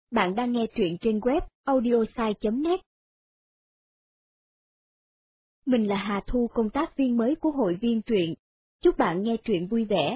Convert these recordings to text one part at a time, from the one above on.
Bạn đang nghe truyện trên web audiosai.net. Mình là Hà Thu, công tác viên mới của hội viên truyện. Chúc bạn nghe truyện vui vẻ.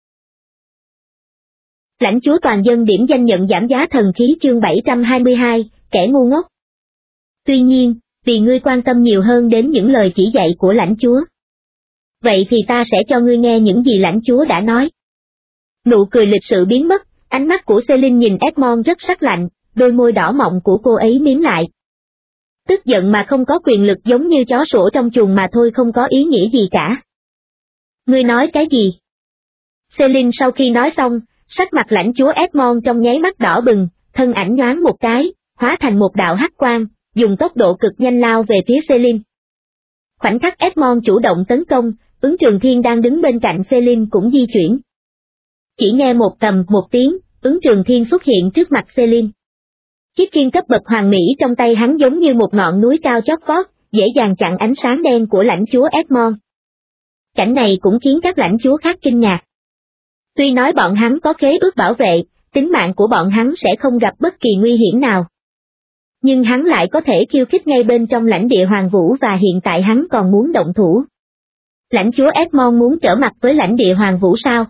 Lãnh chúa toàn dân điểm danh nhận giảm giá thần khí chương 722, kẻ ngu ngốc. Tuy nhiên, vì ngươi quan tâm nhiều hơn đến những lời chỉ dạy của lãnh chúa. Vậy thì ta sẽ cho ngươi nghe những gì lãnh chúa đã nói. Nụ cười lịch sự biến mất, ánh mắt của Celine nhìn Edmond rất sắc lạnh, đôi môi đỏ mọng của cô ấy mím lại. Tức giận mà không có quyền lực, giống như chó sủa trong chuồng mà thôi, không có ý nghĩa gì cả. Ngươi nói cái gì? Celine sau khi nói xong, sắc mặt lãnh chúa Edmond trong nháy mắt đỏ bừng, thân ảnh nhoáng một cái, hóa thành một đạo hắc quang, dùng tốc độ cực nhanh lao về phía Celine. Khoảnh khắc Edmond chủ động tấn công, Ứng Trường Thiên đang đứng bên cạnh Celine cũng di chuyển. Chỉ nghe một tiếng, Ứng Trường Thiên xuất hiện trước mặt Celine. Chiếc khiên cấp bậc hoàng mỹ trong tay hắn giống như một ngọn núi cao chót vót, dễ dàng chặn ánh sáng đen của lãnh chúa Edmond. Cảnh này cũng khiến các lãnh chúa khác kinh ngạc. Tuy nói bọn hắn có khế ước bảo vệ, tính mạng của bọn hắn sẽ không gặp bất kỳ nguy hiểm nào. Nhưng hắn lại có thể khiêu khích ngay bên trong lãnh địa Hoàng Vũ, và hiện tại hắn còn muốn động thủ. Lãnh chúa Edmond muốn trở mặt với lãnh địa Hoàng Vũ sao?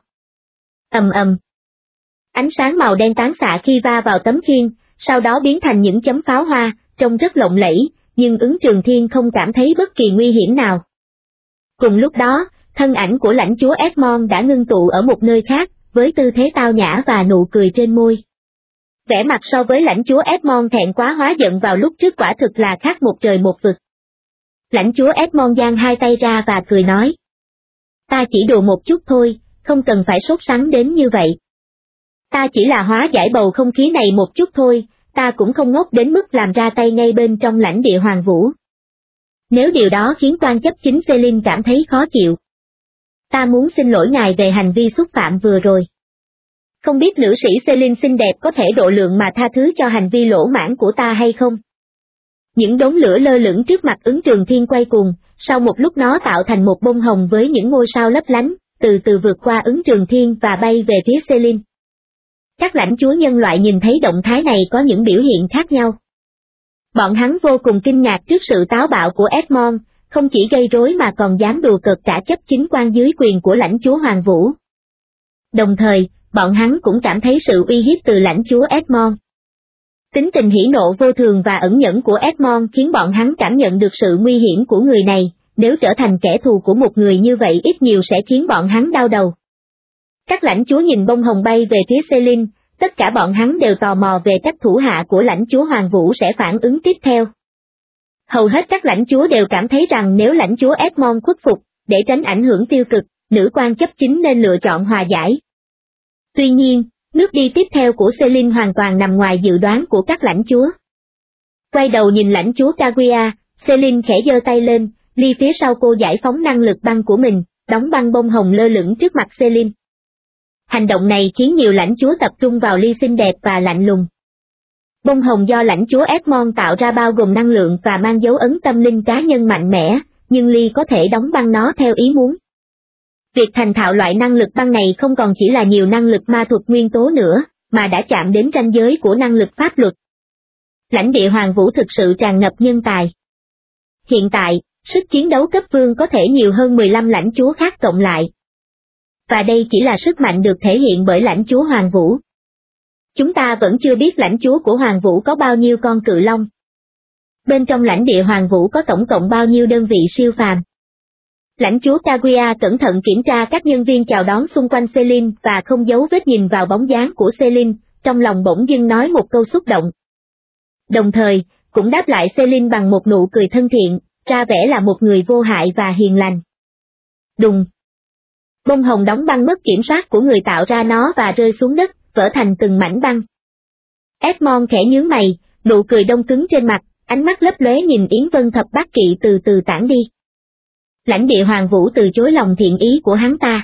Ầm. Ánh sáng màu đen tán xạ khi va vào tấm khiên, sau đó biến thành những chấm pháo hoa, trông rất lộng lẫy, nhưng Ứng Trường Thiên không cảm thấy bất kỳ nguy hiểm nào. Cùng lúc đó, thân ảnh của lãnh chúa Edmond đã ngưng tụ ở một nơi khác, với tư thế tao nhã và nụ cười trên môi. Vẻ mặt so với lãnh chúa Edmond thẹn quá hóa giận vào lúc trước quả thực là khác một trời một vực. Lãnh chúa Edmond giang hai tay ra và cười nói. Ta chỉ đùa một chút thôi, không cần phải sốt sắng đến như vậy. Ta chỉ là hóa giải bầu không khí này một chút thôi, ta cũng không ngốc đến mức làm ra tay ngay bên trong lãnh địa Hoàng Vũ. Nếu điều đó khiến quan chấp chính Celine cảm thấy khó chịu, ta muốn xin lỗi ngài về hành vi xúc phạm vừa rồi. Không biết nữ sĩ Celine xinh đẹp có thể độ lượng mà tha thứ cho hành vi lỗ mãng của ta hay không? Những đốm lửa lơ lửng trước mặt Ứng Trường Thiên quay cuồng, sau một lúc nó tạo thành một bông hồng với những ngôi sao lấp lánh, từ từ vượt qua Ứng Trường Thiên và bay về phía Celine. Các lãnh chúa nhân loại nhìn thấy động thái này có những biểu hiện khác nhau. Bọn hắn vô cùng kinh ngạc trước sự táo bạo của Edmond, không chỉ gây rối mà còn dám đùa cợt cả chấp chính quan dưới quyền của lãnh chúa Hoàng Vũ. Đồng thời, bọn hắn cũng cảm thấy sự uy hiếp từ lãnh chúa Edmond. Tính tình hỉ nộ vô thường và ẩn nhẫn của Edmond khiến bọn hắn cảm nhận được sự nguy hiểm của người này, nếu trở thành kẻ thù của một người như vậy ít nhiều sẽ khiến bọn hắn đau đầu. Các lãnh chúa nhìn bông hồng bay về phía Celine, tất cả bọn hắn đều tò mò về cách thủ hạ của lãnh chúa Hoàng Vũ sẽ phản ứng tiếp theo. Hầu hết các lãnh chúa đều cảm thấy rằng nếu lãnh chúa Edmond khuất phục, để tránh ảnh hưởng tiêu cực, nữ quan chấp chính nên lựa chọn hòa giải. Tuy nhiên, nước đi tiếp theo của Celine hoàn toàn nằm ngoài dự đoán của các lãnh chúa. Quay đầu nhìn lãnh chúa Kaguya, Celine khẽ giơ tay lên, ly phía sau cô giải phóng năng lực băng của mình, đóng băng bông hồng lơ lửng trước mặt Celine. Hành động này khiến nhiều lãnh chúa tập trung vào ly xinh đẹp và lạnh lùng. Bông hồng do lãnh chúa Edmond tạo ra bao gồm năng lượng và mang dấu ấn tâm linh cá nhân mạnh mẽ, nhưng ly có thể đóng băng nó theo ý muốn. Việc thành thạo loại năng lực băng này không còn chỉ là nhiều năng lực ma thuật nguyên tố nữa, mà đã chạm đến ranh giới của năng lực pháp luật. Lãnh địa Hoàng Vũ thực sự tràn ngập nhân tài. Hiện tại, sức chiến đấu cấp vương có thể nhiều hơn 15 lãnh chúa khác cộng lại. Và đây chỉ là sức mạnh được thể hiện bởi lãnh chúa Hoàng Vũ. Chúng ta vẫn chưa biết lãnh chúa của Hoàng Vũ có bao nhiêu con cự long. Bên trong lãnh địa Hoàng Vũ có tổng cộng bao nhiêu đơn vị siêu phàm. Lãnh chúa Kaguya cẩn thận kiểm tra các nhân viên chào đón xung quanh Celine và không giấu vết nhìn vào bóng dáng của Celine, trong lòng bỗng dưng nói một câu xúc động. Đồng thời, cũng đáp lại Celine bằng một nụ cười thân thiện, ra vẻ là một người vô hại và hiền lành. Đùng! Bông hồng đóng băng mất kiểm soát của người tạo ra nó và rơi xuống đất, vỡ thành từng mảnh băng. Edmond khẽ nhướng mày, nụ cười đông cứng trên mặt, ánh mắt lấp lóe nhìn Yến Vân Thập Bát Kỵ từ từ tản đi. Lãnh địa Hoàng Vũ từ chối lòng thiện ý của hắn ta.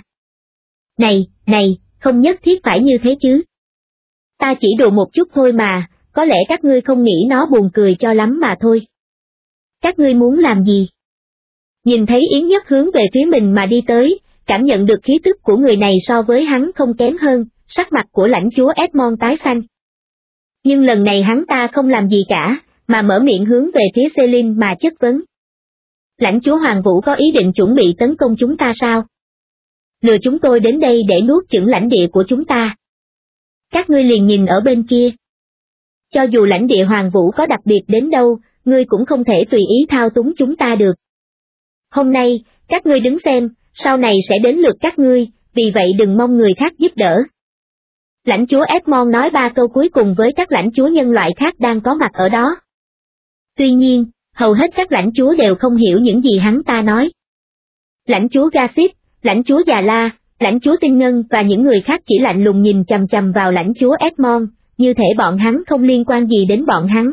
Này, không nhất thiết phải như thế chứ. Ta chỉ đùa một chút thôi mà, có lẽ các ngươi không nghĩ nó buồn cười cho lắm mà thôi. Các ngươi muốn làm gì? Nhìn thấy Yến Nhất hướng về phía mình mà đi tới, cảm nhận được khí tức của người này so với hắn không kém hơn, sắc mặt của lãnh chúa Edmond tái xanh. Nhưng lần này hắn ta không làm gì cả, mà mở miệng hướng về phía Celine mà chất vấn. Lãnh chúa Hoàng Vũ có ý định chuẩn bị tấn công chúng ta sao? Lừa chúng tôi đến đây để nuốt chửng lãnh địa của chúng ta. Các ngươi liền nhìn ở bên kia. Cho dù lãnh địa Hoàng Vũ có đặc biệt đến đâu, ngươi cũng không thể tùy ý thao túng chúng ta được. Hôm nay, các ngươi đứng xem, sau này sẽ đến lượt các ngươi, vì vậy đừng mong người khác giúp đỡ. Lãnh chúa Edmond nói 3 câu cuối cùng với các lãnh chúa nhân loại khác đang có mặt ở đó. Tuy nhiên, hầu hết các lãnh chúa đều không hiểu những gì hắn ta nói. Lãnh chúa Gassip, lãnh chúa Già La, lãnh chúa Tinh Ngân và những người khác chỉ lạnh lùng nhìn chằm chằm vào lãnh chúa Edmond, như thể bọn hắn không liên quan gì đến bọn hắn.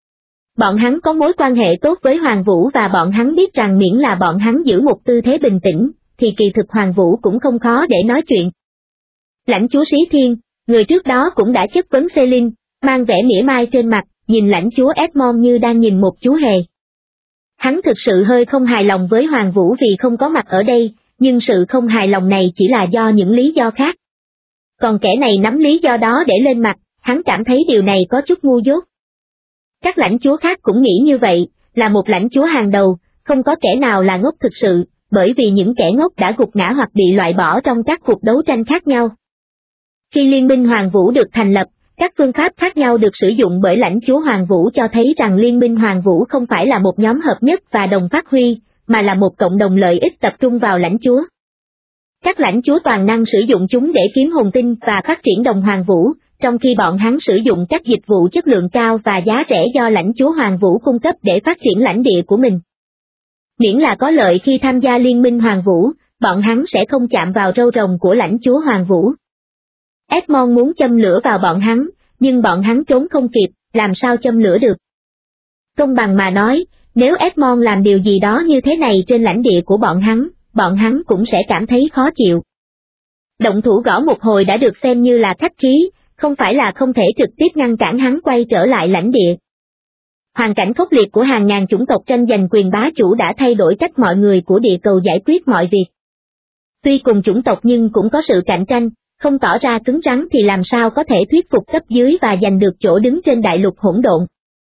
Bọn hắn có mối quan hệ tốt với Hoàng Vũ và bọn hắn biết rằng miễn là bọn hắn giữ một tư thế bình tĩnh, thì kỳ thực Hoàng Vũ cũng không khó để nói chuyện. Lãnh chúa Sĩ Thiên, người trước đó cũng đã chất vấn Celine, mang vẻ mỉa mai trên mặt, nhìn lãnh chúa Edmond như đang nhìn một chú hề. Hắn thực sự hơi không hài lòng với Hoàng Vũ vì không có mặt ở đây, nhưng sự không hài lòng này chỉ là do những lý do khác. Còn kẻ này nắm lý do đó để lên mặt, hắn cảm thấy điều này có chút ngu dốt. Các lãnh chúa khác cũng nghĩ như vậy, là một lãnh chúa hàng đầu, không có kẻ nào là ngốc thực sự, bởi vì những kẻ ngốc đã gục ngã hoặc bị loại bỏ trong các cuộc đấu tranh khác nhau. Khi Liên minh Hoàng Vũ được thành lập, các phương pháp khác nhau được sử dụng bởi lãnh chúa Hoàng Vũ cho thấy rằng Liên minh Hoàng Vũ không phải là một nhóm hợp nhất và đồng phát huy, mà là một cộng đồng lợi ích tập trung vào lãnh chúa. Các lãnh chúa toàn năng sử dụng chúng để kiếm hồn tinh và phát triển đồng Hoàng Vũ, trong khi bọn hắn sử dụng các dịch vụ chất lượng cao và giá rẻ do lãnh chúa Hoàng Vũ cung cấp để phát triển lãnh địa của mình. Miễn là có lợi khi tham gia Liên minh Hoàng Vũ, bọn hắn sẽ không chạm vào râu rồng của lãnh chúa Hoàng Vũ. Edmond muốn châm lửa vào bọn hắn, nhưng bọn hắn trốn không kịp, làm sao châm lửa được. Công bằng mà nói, nếu Edmond làm điều gì đó như thế này trên lãnh địa của bọn hắn cũng sẽ cảm thấy khó chịu. Động thủ gõ một hồi đã được xem như là khách khí, không phải là không thể trực tiếp ngăn cản hắn quay trở lại lãnh địa. Hoàn cảnh khốc liệt của hàng ngàn chủng tộc tranh giành quyền bá chủ đã thay đổi cách mọi người của địa cầu giải quyết mọi việc. Tuy cùng chủng tộc nhưng cũng có sự cạnh tranh, không tỏ ra cứng rắn thì làm sao có thể thuyết phục cấp dưới và giành được chỗ đứng trên đại lục hỗn độn.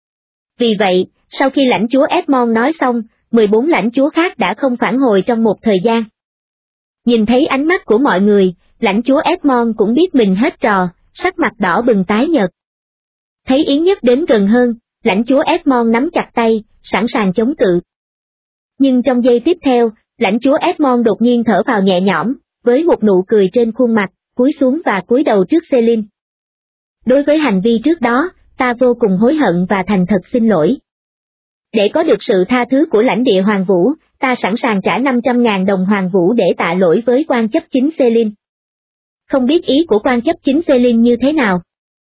Vì vậy, sau khi lãnh chúa Edmond nói xong, 14 lãnh chúa khác đã không phản hồi trong một thời gian. Nhìn thấy ánh mắt của mọi người, lãnh chúa Edmond cũng biết mình hết trò, sắc mặt đỏ bừng tái nhợt. Thấy Yến Nhất đến gần hơn, lãnh chúa Edmond nắm chặt tay, sẵn sàng chống cự. Nhưng trong giây tiếp theo, lãnh chúa Edmond đột nhiên thở vào nhẹ nhõm, với một nụ cười trên khuôn mặt, cúi xuống và cúi đầu trước Celine. Đối với hành vi trước đó, ta vô cùng hối hận và thành thật xin lỗi. Để có được sự tha thứ của lãnh địa Hoàng Vũ, ta sẵn sàng trả 500.000 đồng Hoàng Vũ để tạ lỗi với quan chấp chính Celine. Không biết ý của quan chấp chính Celine như thế nào?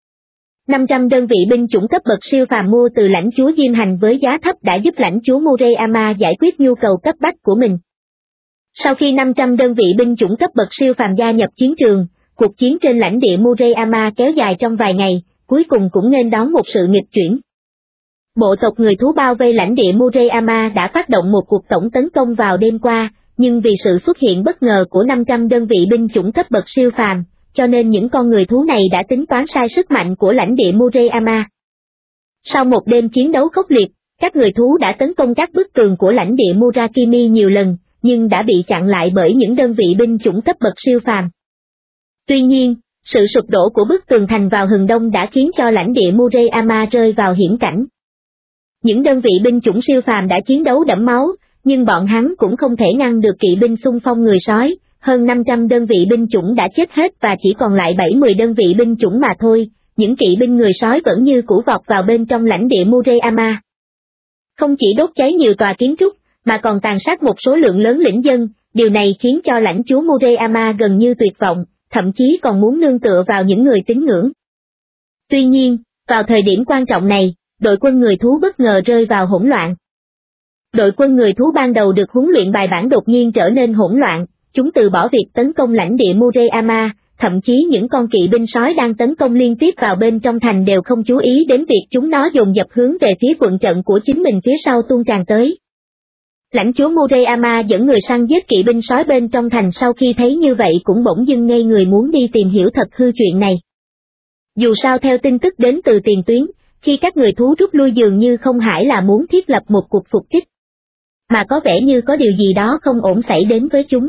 500 đơn vị binh chủng cấp bậc siêu phàm mua từ lãnh chúa Diêm Hành với giá thấp đã giúp lãnh chúa Murayama giải quyết nhu cầu cấp bách của mình. Sau khi 500 đơn vị binh chủng cấp bậc siêu phàm gia nhập chiến trường, cuộc chiến trên lãnh địa Murayama kéo dài trong vài ngày, cuối cùng cũng nên đón một sự nghịch chuyển. Bộ tộc người thú bao vây lãnh địa Murayama đã phát động một cuộc tổng tấn công vào đêm qua, nhưng vì sự xuất hiện bất ngờ của 500 đơn vị binh chủng cấp bậc siêu phàm, cho nên những con người thú này đã tính toán sai sức mạnh của lãnh địa Murayama. Sau một đêm chiến đấu khốc liệt, các người thú đã tấn công các bức tường của lãnh địa Murakami nhiều lần, nhưng đã bị chặn lại bởi những đơn vị binh chủng cấp bậc siêu phàm. Tuy nhiên, sự sụp đổ của bức tường thành vào hừng đông đã khiến cho lãnh địa Murayama rơi vào hiểm cảnh. Những đơn vị binh chủng siêu phàm đã chiến đấu đẫm máu, nhưng bọn hắn cũng không thể ngăn được kỵ binh xung phong người sói, hơn 500 đơn vị binh chủng đã chết hết và chỉ còn lại 70 đơn vị binh chủng mà thôi, những kỵ binh người sói vẫn như cũ vọt vào bên trong lãnh địa Murayama. Không chỉ đốt cháy nhiều tòa kiến trúc, mà còn tàn sát một số lượng lớn lĩnh dân, điều này khiến cho lãnh chúa Murayama gần như tuyệt vọng, thậm chí còn muốn nương tựa vào những người tín ngưỡng. Tuy nhiên, vào thời điểm quan trọng này, đội quân người thú bất ngờ rơi vào hỗn loạn. Đội quân người thú ban đầu được huấn luyện bài bản đột nhiên trở nên hỗn loạn, chúng từ bỏ việc tấn công lãnh địa Murayama, thậm chí những con kỵ binh sói đang tấn công liên tiếp vào bên trong thành đều không chú ý đến việc chúng nó dồn dập hướng về phía quận trận của chính mình phía sau tuôn tràn tới. Lãnh chúa Murayama dẫn người săn giết kỵ binh sói bên trong thành sau khi thấy như vậy cũng bỗng dưng ngây người muốn đi tìm hiểu thật hư chuyện này. Dù sao theo tin tức đến từ tiền tuyến, khi các người thú rút lui dường như không phải là muốn thiết lập một cuộc phục kích, mà có vẻ như có điều gì đó không ổn xảy đến với chúng.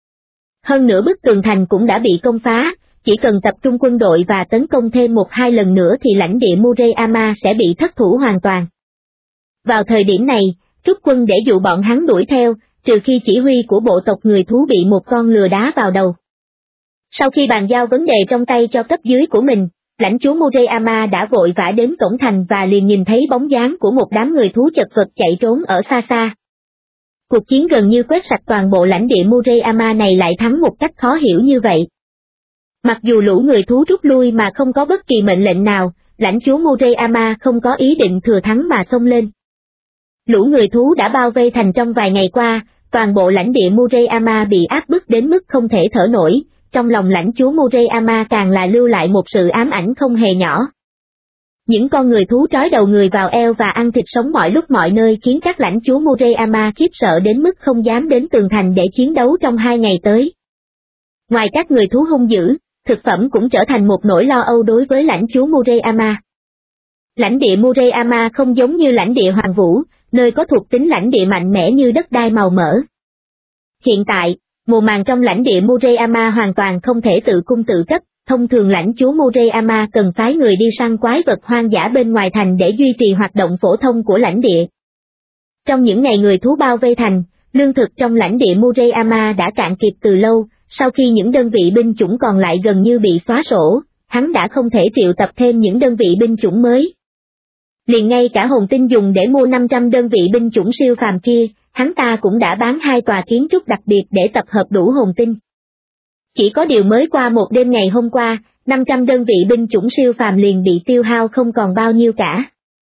Hơn nữa bức tường thành cũng đã bị công phá, chỉ cần tập trung quân đội và tấn công thêm 1-2 lần nữa thì lãnh địa Murayama sẽ bị thất thủ hoàn toàn. Vào thời điểm này, rút quân để dụ bọn hắn đuổi theo, trừ khi chỉ huy của bộ tộc người thú bị một con lừa đá vào đầu. Sau khi bàn giao vấn đề trong tay cho cấp dưới của mình, lãnh chúa Murayama đã vội vã đến cổng thành và liền nhìn thấy bóng dáng của một đám người thú chật vật chạy trốn ở xa xa. Cuộc chiến gần như quét sạch toàn bộ lãnh địa Murayama này lại thắng một cách khó hiểu như vậy. Mặc dù lũ người thú rút lui mà không có bất kỳ mệnh lệnh nào, lãnh chúa Murayama không có ý định thừa thắng mà xông lên. Lũ người thú đã bao vây thành trong vài ngày qua, toàn bộ lãnh địa Murayama bị áp bức đến mức không thể thở nổi, trong lòng lãnh chúa Murayama càng là lưu lại một sự ám ảnh không hề nhỏ. Những con người thú trói đầu người vào eo và ăn thịt sống mọi lúc mọi nơi khiến các lãnh chúa Murayama khiếp sợ đến mức không dám đến tường thành để chiến đấu trong 2 ngày tới. Ngoài các người thú hung dữ, thực phẩm cũng trở thành một nỗi lo âu đối với lãnh chúa Murayama. Lãnh địa Murayama không giống như lãnh địa Hoàng Vũ, nơi có thuộc tính lãnh địa mạnh mẽ như đất đai màu mỡ. Hiện tại, mùa màng trong lãnh địa Murayama hoàn toàn không thể tự cung tự cấp, thông thường lãnh chúa Murayama cần phái người đi săn quái vật hoang dã bên ngoài thành để duy trì hoạt động phổ thông của lãnh địa. Trong những ngày người thú bao vây thành, lương thực trong lãnh địa Murayama đã cạn kiệt từ lâu, sau khi những đơn vị binh chủng còn lại gần như bị xóa sổ, hắn đã không thể triệu tập thêm những đơn vị binh chủng mới. Liền ngay cả hồn tinh dùng để mua 500 đơn vị binh chủng siêu phàm kia, hắn ta cũng đã bán 2 tòa kiến trúc đặc biệt để tập hợp đủ hồn tinh. Chỉ có điều mới qua một đêm ngày hôm qua, 500 đơn vị binh chủng siêu phàm liền bị tiêu hao không còn bao nhiêu cả.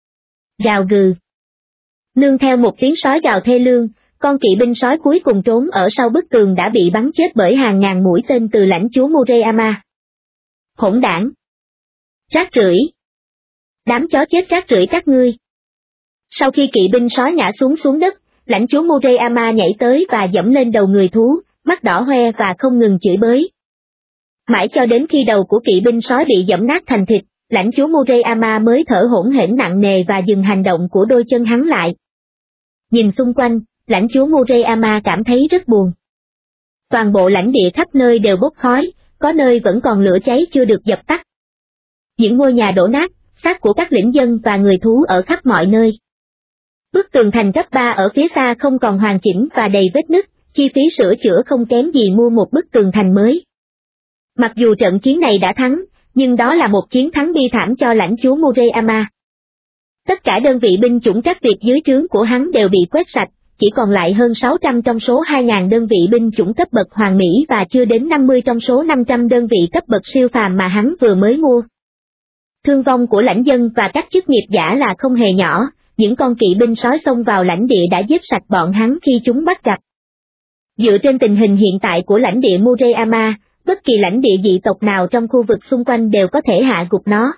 Gào gừ. Nương theo một tiếng sói gào thê lương, con kỵ binh sói cuối cùng trốn ở sau bức tường đã bị bắn chết bởi hàng ngàn mũi tên từ lãnh chúa Murayama. Hỗn đảng! Rác rưởi! Đám chó chết rác rưởi các ngươi! Sau khi kỵ binh sói ngã xuống đất, lãnh chúa Murayama nhảy tới và giẫm lên đầu người thú, mắt đỏ hoe và không ngừng chửi bới. Mãi cho đến khi đầu của kỵ binh sói bị giẫm nát thành thịt, lãnh chúa Murayama mới thở hổn hển nặng nề và dừng hành động của đôi chân hắn lại. Nhìn xung quanh, lãnh chúa Murayama cảm thấy rất buồn. Toàn bộ lãnh địa khắp nơi đều bốc khói, có nơi vẫn còn lửa cháy chưa được dập tắt. Những ngôi nhà đổ nát, xác của các lĩnh dân và người thú ở khắp mọi nơi. Bức tường thành cấp 3 ở phía xa không còn hoàn chỉnh và đầy vết nứt, chi phí sửa chữa không kém gì mua một bức tường thành mới. Mặc dù trận chiến này đã thắng, nhưng đó là một chiến thắng bi thảm cho lãnh chúa Murayama. Tất cả đơn vị binh chủng các Việt dưới trướng của hắn đều bị quét sạch, chỉ còn lại hơn 600 trong số 2.000 đơn vị binh chủng cấp bậc hoàng mỹ và chưa đến 50 trong số 500 đơn vị cấp bậc siêu phàm mà hắn vừa mới mua. Thương vong của lãnh dân và các chức nghiệp giả là không hề nhỏ, những con kỵ binh sói xông vào lãnh địa đã giết sạch bọn hắn khi chúng bắt gặp. Dựa trên tình hình hiện tại của lãnh địa Murayama, bất kỳ lãnh địa dị tộc nào trong khu vực xung quanh đều có thể hạ gục nó.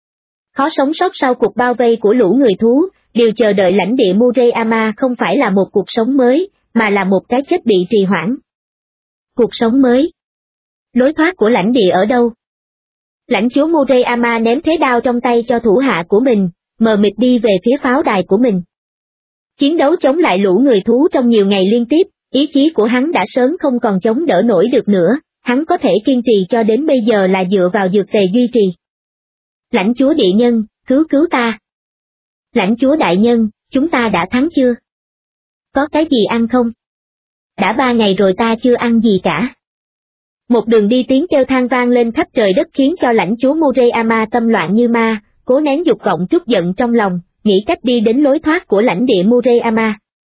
Khó sống sót sau cuộc bao vây của lũ người thú, điều chờ đợi lãnh địa Murayama không phải là một cuộc sống mới, mà là một cái chết bị trì hoãn. Cuộc sống mới. Lối thoát của lãnh địa ở đâu? Lãnh chúa Murayama ném thế đao trong tay cho thủ hạ của mình, mờ mịt đi về phía pháo đài của mình. Chiến đấu chống lại lũ người thú trong nhiều ngày liên tiếp, ý chí của hắn đã sớm không còn chống đỡ nổi được nữa, hắn có thể kiên trì cho đến bây giờ là dựa vào dược tề duy trì. Lãnh chúa địa nhân, cứu ta. Lãnh chúa đại nhân, chúng ta đã thắng chưa? Có cái gì ăn không? Đã 3 ngày rồi ta chưa ăn gì cả. Một đường đi tiếng kêu than vang lên khắp trời đất khiến cho lãnh chúa Murayama tâm loạn như ma, cố nén dục vọng trút giận trong lòng, nghĩ cách đi đến lối thoát của lãnh địa Murayama.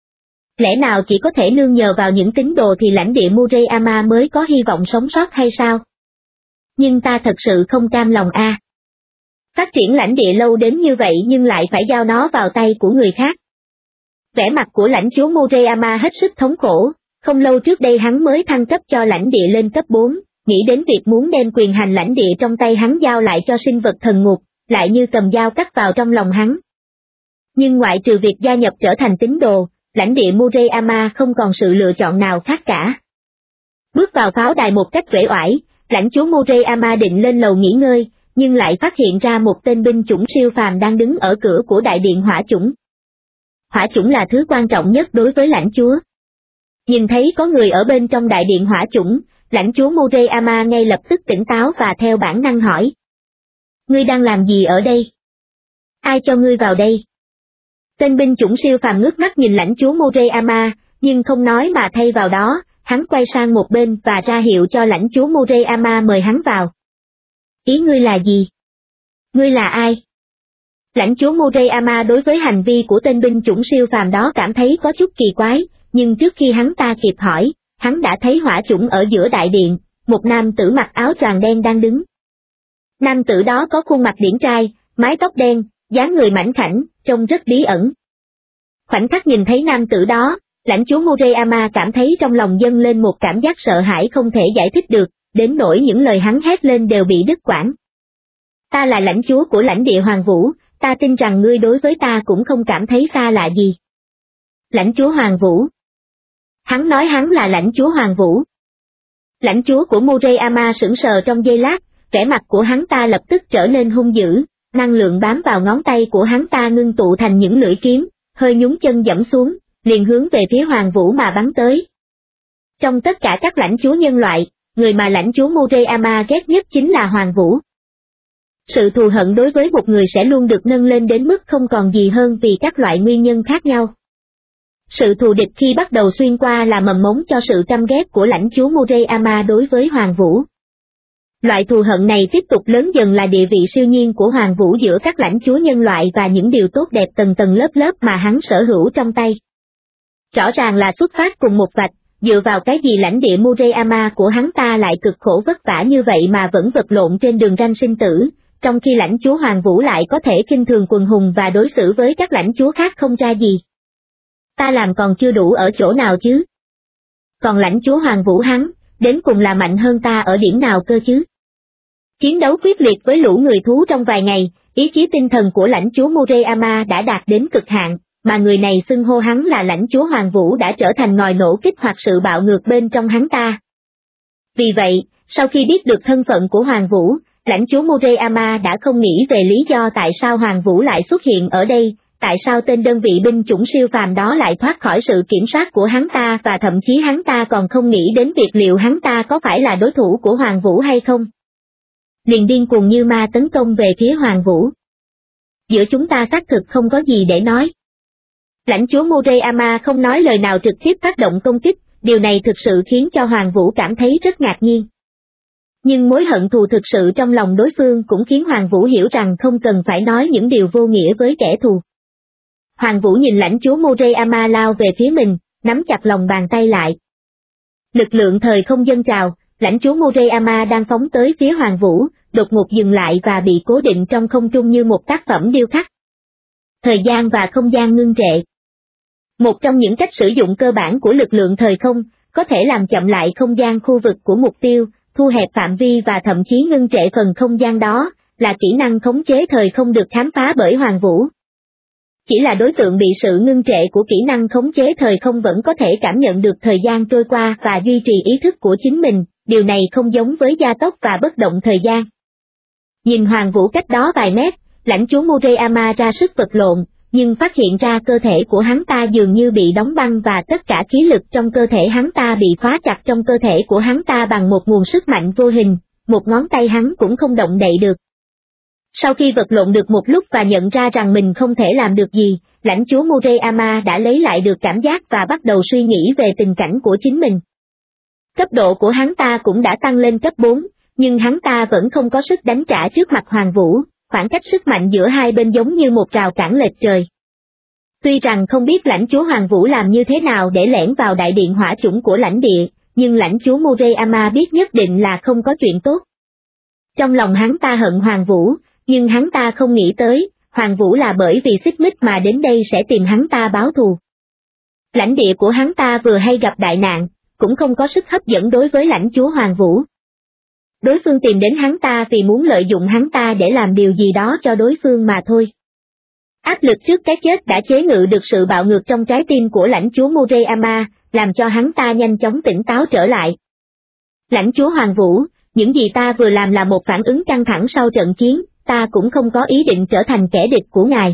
Lẽ nào chỉ có thể nương nhờ vào những tín đồ thì lãnh địa Murayama mới có hy vọng sống sót hay sao? Nhưng ta thật sự không cam lòng a. Phát triển lãnh địa lâu đến như vậy nhưng lại phải giao nó vào tay của người khác. Vẻ mặt của lãnh chúa Murayama hết sức thống khổ, không lâu trước đây hắn mới thăng cấp cho lãnh địa lên cấp 4, nghĩ đến việc muốn đem quyền hành lãnh địa trong tay hắn giao lại cho sinh vật thần ngục, lại như cầm dao cắt vào trong lòng hắn. Nhưng ngoại trừ việc gia nhập trở thành tín đồ, lãnh địa Murayama không còn sự lựa chọn nào khác cả. Bước vào pháo đài một cách uể oải, lãnh chúa Murayama định lên lầu nghỉ ngơi, nhưng lại phát hiện ra một tên binh chủng siêu phàm đang đứng ở cửa của đại điện hỏa chủng. Hỏa chủng là thứ quan trọng nhất đối với lãnh chúa. Nhìn thấy có người ở bên trong đại điện hỏa chủng, lãnh chúa Murayama ngay lập tức tỉnh táo và theo bản năng hỏi. Ngươi đang làm gì ở đây? Ai cho ngươi vào đây? Tên binh chủng siêu phàm ngước mắt nhìn lãnh chúa Murayama, nhưng không nói mà thay vào đó, hắn quay sang một bên và ra hiệu cho lãnh chúa Murayama mời hắn vào. Ý ngươi là gì? Ngươi là ai? Lãnh chúa Murayama đối với hành vi của tên binh chủng siêu phàm đó cảm thấy có chút kỳ quái, nhưng trước khi hắn ta kịp hỏi, hắn đã thấy hỏa chủng ở giữa đại điện, một nam tử mặc áo choàng đen đang đứng. Nam tử đó có khuôn mặt điển trai, mái tóc đen, dáng người mảnh khảnh, trông rất bí ẩn. Khoảnh khắc nhìn thấy nam tử đó, lãnh chúa Murayama cảm thấy trong lòng dâng lên một cảm giác sợ hãi không thể giải thích được, đến nỗi những lời hắn hét lên đều bị đứt quãng. Ta là lãnh chúa của lãnh địa Hoàng Vũ, ta tin rằng ngươi đối với ta cũng không cảm thấy xa lạ gì. Lãnh chúa Hoàng Vũ. Hắn nói hắn là lãnh chúa Hoàng Vũ. Lãnh chúa của Murayama sững sờ trong giây lát, vẻ mặt của hắn ta lập tức trở nên hung dữ, năng lượng bám vào ngón tay của hắn ta ngưng tụ thành những lưỡi kiếm, hơi nhún chân dẫm xuống, liền hướng về phía Hoàng Vũ mà bắn tới. Trong tất cả các lãnh chúa nhân loại, người mà lãnh chúa Murayama ghét nhất chính là Hoàng Vũ. Sự thù hận đối với một người sẽ luôn được nâng lên đến mức không còn gì hơn vì các loại nguyên nhân khác nhau. Sự thù địch khi bắt đầu xuyên qua là mầm mống cho sự căm ghét của lãnh chúa Murayama đối với Hoàng Vũ. Loại thù hận này tiếp tục lớn dần là địa vị siêu nhiên của Hoàng Vũ giữa các lãnh chúa nhân loại và những điều tốt đẹp tầng tầng lớp lớp mà hắn sở hữu trong tay. Rõ ràng là xuất phát cùng một vạch, dựa vào cái gì lãnh địa Murayama của hắn ta lại cực khổ vất vả như vậy mà vẫn vật lộn trên đường ranh sinh tử, trong khi lãnh chúa Hoàng Vũ lại có thể khinh thường quần hùng và đối xử với các lãnh chúa khác không ra gì. Ta làm còn chưa đủ ở chỗ nào chứ? Còn lãnh chúa Hoàng Vũ hắn, đến cùng là mạnh hơn ta ở điểm nào cơ chứ? Chiến đấu quyết liệt với lũ người thú trong vài ngày, ý chí tinh thần của lãnh chúa Murayama đã đạt đến cực hạn, mà người này xưng hô hắn là lãnh chúa Hoàng Vũ đã trở thành ngòi nổ kích hoạt sự bạo ngược bên trong hắn ta. Vì vậy, sau khi biết được thân phận của Hoàng Vũ, lãnh chúa Murayama đã không nghĩ về lý do tại sao Hoàng Vũ lại xuất hiện ở đây, tại sao tên đơn vị binh chủng siêu phàm đó lại thoát khỏi sự kiểm soát của hắn ta và thậm chí hắn ta còn không nghĩ đến việc liệu hắn ta có phải là đối thủ của Hoàng Vũ hay không. Liền điên cuồng như ma tấn công về phía Hoàng Vũ. Giữa chúng ta xác thực không có gì để nói. Lãnh chúa Murayama không nói lời nào trực tiếp phát động công kích, điều này thực sự khiến cho Hoàng Vũ cảm thấy rất ngạc nhiên. Nhưng mối hận thù thực sự trong lòng đối phương cũng khiến Hoàng Vũ hiểu rằng không cần phải nói những điều vô nghĩa với kẻ thù. Hoàng Vũ nhìn lãnh chúa Murayama lao về phía mình, nắm chặt lòng bàn tay lại. Lực lượng thời không dâng trào, lãnh chúa Murayama đang phóng tới phía Hoàng Vũ, đột ngột dừng lại và bị cố định trong không trung như một tác phẩm điêu khắc. Thời gian và không gian ngưng trệ. Một trong những cách sử dụng cơ bản của lực lượng thời không, có thể làm chậm lại không gian khu vực của mục tiêu, thu hẹp phạm vi và thậm chí ngưng trệ phần không gian đó, là kỹ năng khống chế thời không được khám phá bởi Hoàng Vũ. Chỉ là đối tượng bị sự ngưng trệ của kỹ năng khống chế thời không vẫn có thể cảm nhận được thời gian trôi qua và duy trì ý thức của chính mình, điều này không giống với gia tốc và bất động thời gian. Nhìn Hoàng Vũ cách đó vài mét, lãnh chúa Murayama ra sức vật lộn, nhưng phát hiện ra cơ thể của hắn ta dường như bị đóng băng và tất cả khí lực trong cơ thể hắn ta bị khóa chặt trong cơ thể của hắn ta bằng một nguồn sức mạnh vô hình, một ngón tay hắn cũng không động đậy được. Sau khi vật lộn được một lúc và nhận ra rằng mình không thể làm được gì, lãnh chúa Murayama đã lấy lại được cảm giác và bắt đầu suy nghĩ về tình cảnh của chính mình. Cấp độ của hắn ta cũng đã tăng lên cấp 4, nhưng hắn ta vẫn không có sức đánh trả trước mặt Hoàng Vũ, khoảng cách sức mạnh giữa hai bên giống như một rào cản lệch trời. Tuy rằng không biết lãnh chúa Hoàng Vũ làm như thế nào để lẻn vào đại điện hỏa chủng của lãnh địa, nhưng lãnh chúa Murayama biết nhất định là không có chuyện tốt. Trong lòng hắn ta hận Hoàng Vũ, nhưng hắn ta không nghĩ tới, Hoàng Vũ là bởi vì xích mích mà đến đây sẽ tìm hắn ta báo thù. Lãnh địa của hắn ta vừa hay gặp đại nạn, cũng không có sức hấp dẫn đối với lãnh chúa Hoàng Vũ. Đối phương tìm đến hắn ta vì muốn lợi dụng hắn ta để làm điều gì đó cho đối phương mà thôi. Áp lực trước cái chết đã chế ngự được sự bạo ngược trong trái tim của lãnh chúa Murayama, làm cho hắn ta nhanh chóng tỉnh táo trở lại. Lãnh chúa Hoàng Vũ, những gì ta vừa làm là một phản ứng căng thẳng sau trận chiến, ta cũng không có ý định trở thành kẻ địch của ngài.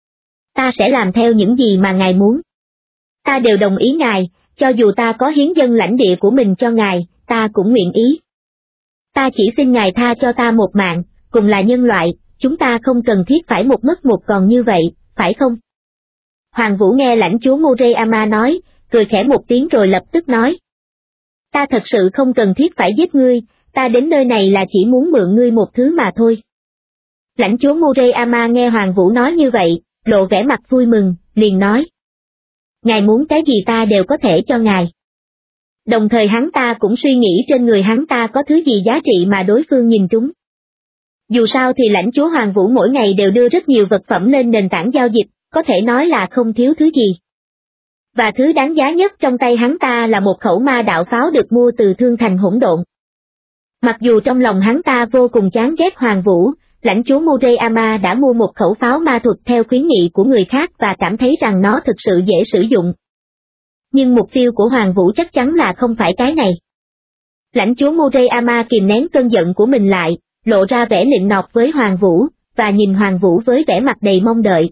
Ta sẽ làm theo những gì mà ngài muốn. Ta đều đồng ý ngài, cho dù ta có hiến dâng lãnh địa của mình cho ngài, ta cũng nguyện ý. Ta chỉ xin ngài tha cho ta một mạng, cùng là nhân loại, chúng ta không cần thiết phải một mất một còn như vậy, phải không? Hoàng Vũ nghe lãnh chúa Murayama nói, cười khẽ một tiếng rồi lập tức nói. Ta thật sự không cần thiết phải giết ngươi, ta đến nơi này là chỉ muốn mượn ngươi một thứ mà thôi. Lãnh chúa Murayama nghe Hoàng Vũ nói như vậy, lộ vẻ mặt vui mừng, liền nói. Ngài muốn cái gì ta đều có thể cho ngài. Đồng thời hắn ta cũng suy nghĩ trên người hắn ta có thứ gì giá trị mà đối phương nhìn trúng. Dù sao thì lãnh chúa Hoàng Vũ mỗi ngày đều đưa rất nhiều vật phẩm lên nền tảng giao dịch, có thể nói là không thiếu thứ gì. Và thứ đáng giá nhất trong tay hắn ta là một khẩu ma đạo pháo được mua từ Thương Thành Hỗn Độn. Mặc dù trong lòng hắn ta vô cùng chán ghét Hoàng Vũ, lãnh chúa Murayama đã mua một khẩu pháo ma thuật theo khuyến nghị của người khác và cảm thấy rằng nó thực sự dễ sử dụng. Nhưng mục tiêu của Hoàng Vũ chắc chắn là không phải cái này. Lãnh chúa Murayama kìm nén cơn giận của mình lại, lộ ra vẻ nịnh nọt với Hoàng Vũ, và nhìn Hoàng Vũ với vẻ mặt đầy mong đợi.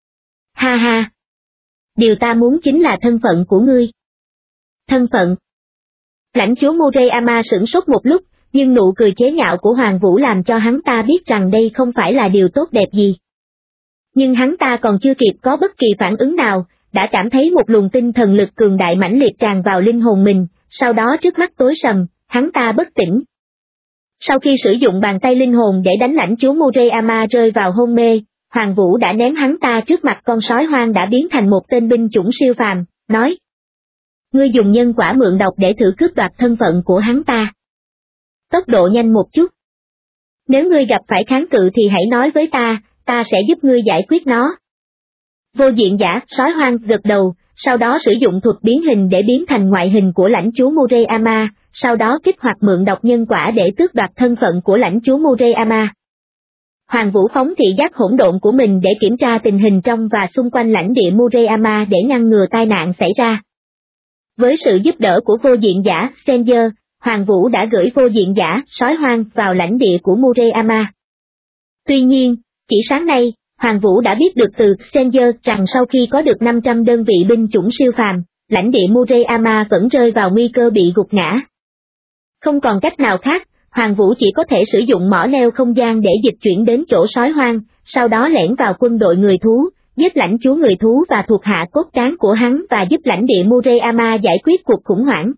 Ha ha! Điều ta muốn chính là thân phận của ngươi. Thân phận? Lãnh chúa Murayama sửng sốt một lúc, nhưng nụ cười chế nhạo của Hoàng Vũ làm cho hắn ta biết rằng đây không phải là điều tốt đẹp gì. Nhưng hắn ta còn chưa kịp có bất kỳ phản ứng nào, đã cảm thấy một luồng tinh thần lực cường đại mãnh liệt tràn vào linh hồn mình, sau đó trước mắt tối sầm, hắn ta bất tỉnh. Sau khi sử dụng bàn tay linh hồn để đánh lãnh chúa Murayama rơi vào hôn mê, Hoàng Vũ đã ném hắn ta trước mặt con sói hoang đã biến thành một tên binh chủng siêu phàm, nói. Ngươi dùng nhân quả mượn độc để thử cướp đoạt thân phận của hắn ta. Tốc độ nhanh một chút. Nếu ngươi gặp phải kháng cự thì hãy nói với ta sẽ giúp ngươi giải quyết nó. Vô diện giả, sói hoang gật đầu, sau đó sử dụng thuật biến hình để biến thành ngoại hình của lãnh chúa Murayama, sau đó kích hoạt mượn độc nhân quả để tước đoạt thân phận của lãnh chúa Murayama. Hoàng Vũ phóng thị giác hỗn độn của mình để kiểm tra tình hình trong và xung quanh lãnh địa Murayama để ngăn ngừa tai nạn xảy ra. Với sự giúp đỡ của vô diện giả, Stranger, Hoàng Vũ đã gửi vô diện giả, sói hoang vào lãnh địa của Murayama. Tuy nhiên, chỉ sáng nay, Hoàng Vũ đã biết được từ Stranger rằng sau khi có được 500 đơn vị binh chủng siêu phàm, lãnh địa Murayama vẫn rơi vào nguy cơ bị gục ngã. Không còn cách nào khác, Hoàng Vũ chỉ có thể sử dụng mỏ neo không gian để dịch chuyển đến chỗ sói hoang, sau đó lẻn vào quân đội người thú, giết lãnh chúa người thú và thuộc hạ cốt cán của hắn và giúp lãnh địa Murayama giải quyết cuộc khủng hoảng.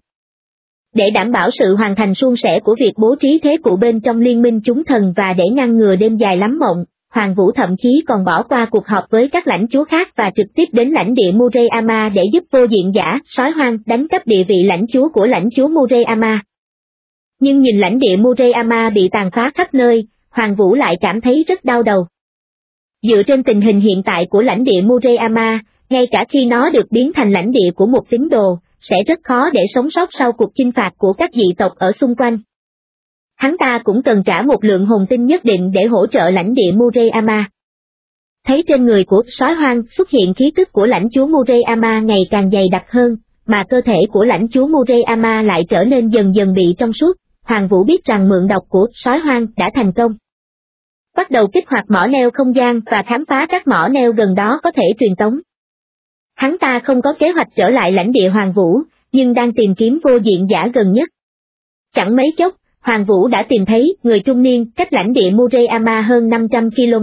Để đảm bảo sự hoàn thành suôn sẻ của việc bố trí thế cụ bên trong liên minh chúng thần và để ngăn ngừa đêm dài lắm mộng, Hoàng Vũ thậm chí còn bỏ qua cuộc họp với các lãnh chúa khác và trực tiếp đến lãnh địa Murayama để giúp vô diện giả, sói hoang đánh cắp địa vị lãnh chúa của lãnh chúa Murayama. Nhưng nhìn lãnh địa Murayama bị tàn phá khắp nơi, Hoàng Vũ lại cảm thấy rất đau đầu. Dựa trên tình hình hiện tại của lãnh địa Murayama, ngay cả khi nó được biến thành lãnh địa của một tín đồ, sẽ rất khó để sống sót sau cuộc chinh phạt của các dị tộc ở xung quanh. Hắn ta cũng cần trả một lượng hồn tinh nhất định để hỗ trợ lãnh địa Murayama. Thấy trên người của sói hoang xuất hiện khí tức của lãnh chúa Murayama ngày càng dày đặc hơn, mà cơ thể của lãnh chúa Murayama lại trở nên dần dần bị trong suốt, Hoàng Vũ biết rằng mượn độc của sói hoang đã thành công. Bắt đầu kích hoạt mỏ neo không gian và khám phá các mỏ neo gần đó có thể truyền tống. Hắn ta không có kế hoạch trở lại lãnh địa Hoàng Vũ, nhưng đang tìm kiếm vô diện giả gần nhất. Chẳng mấy chốc, Hoàng Vũ đã tìm thấy người trung niên cách lãnh địa Murayama hơn 500 km.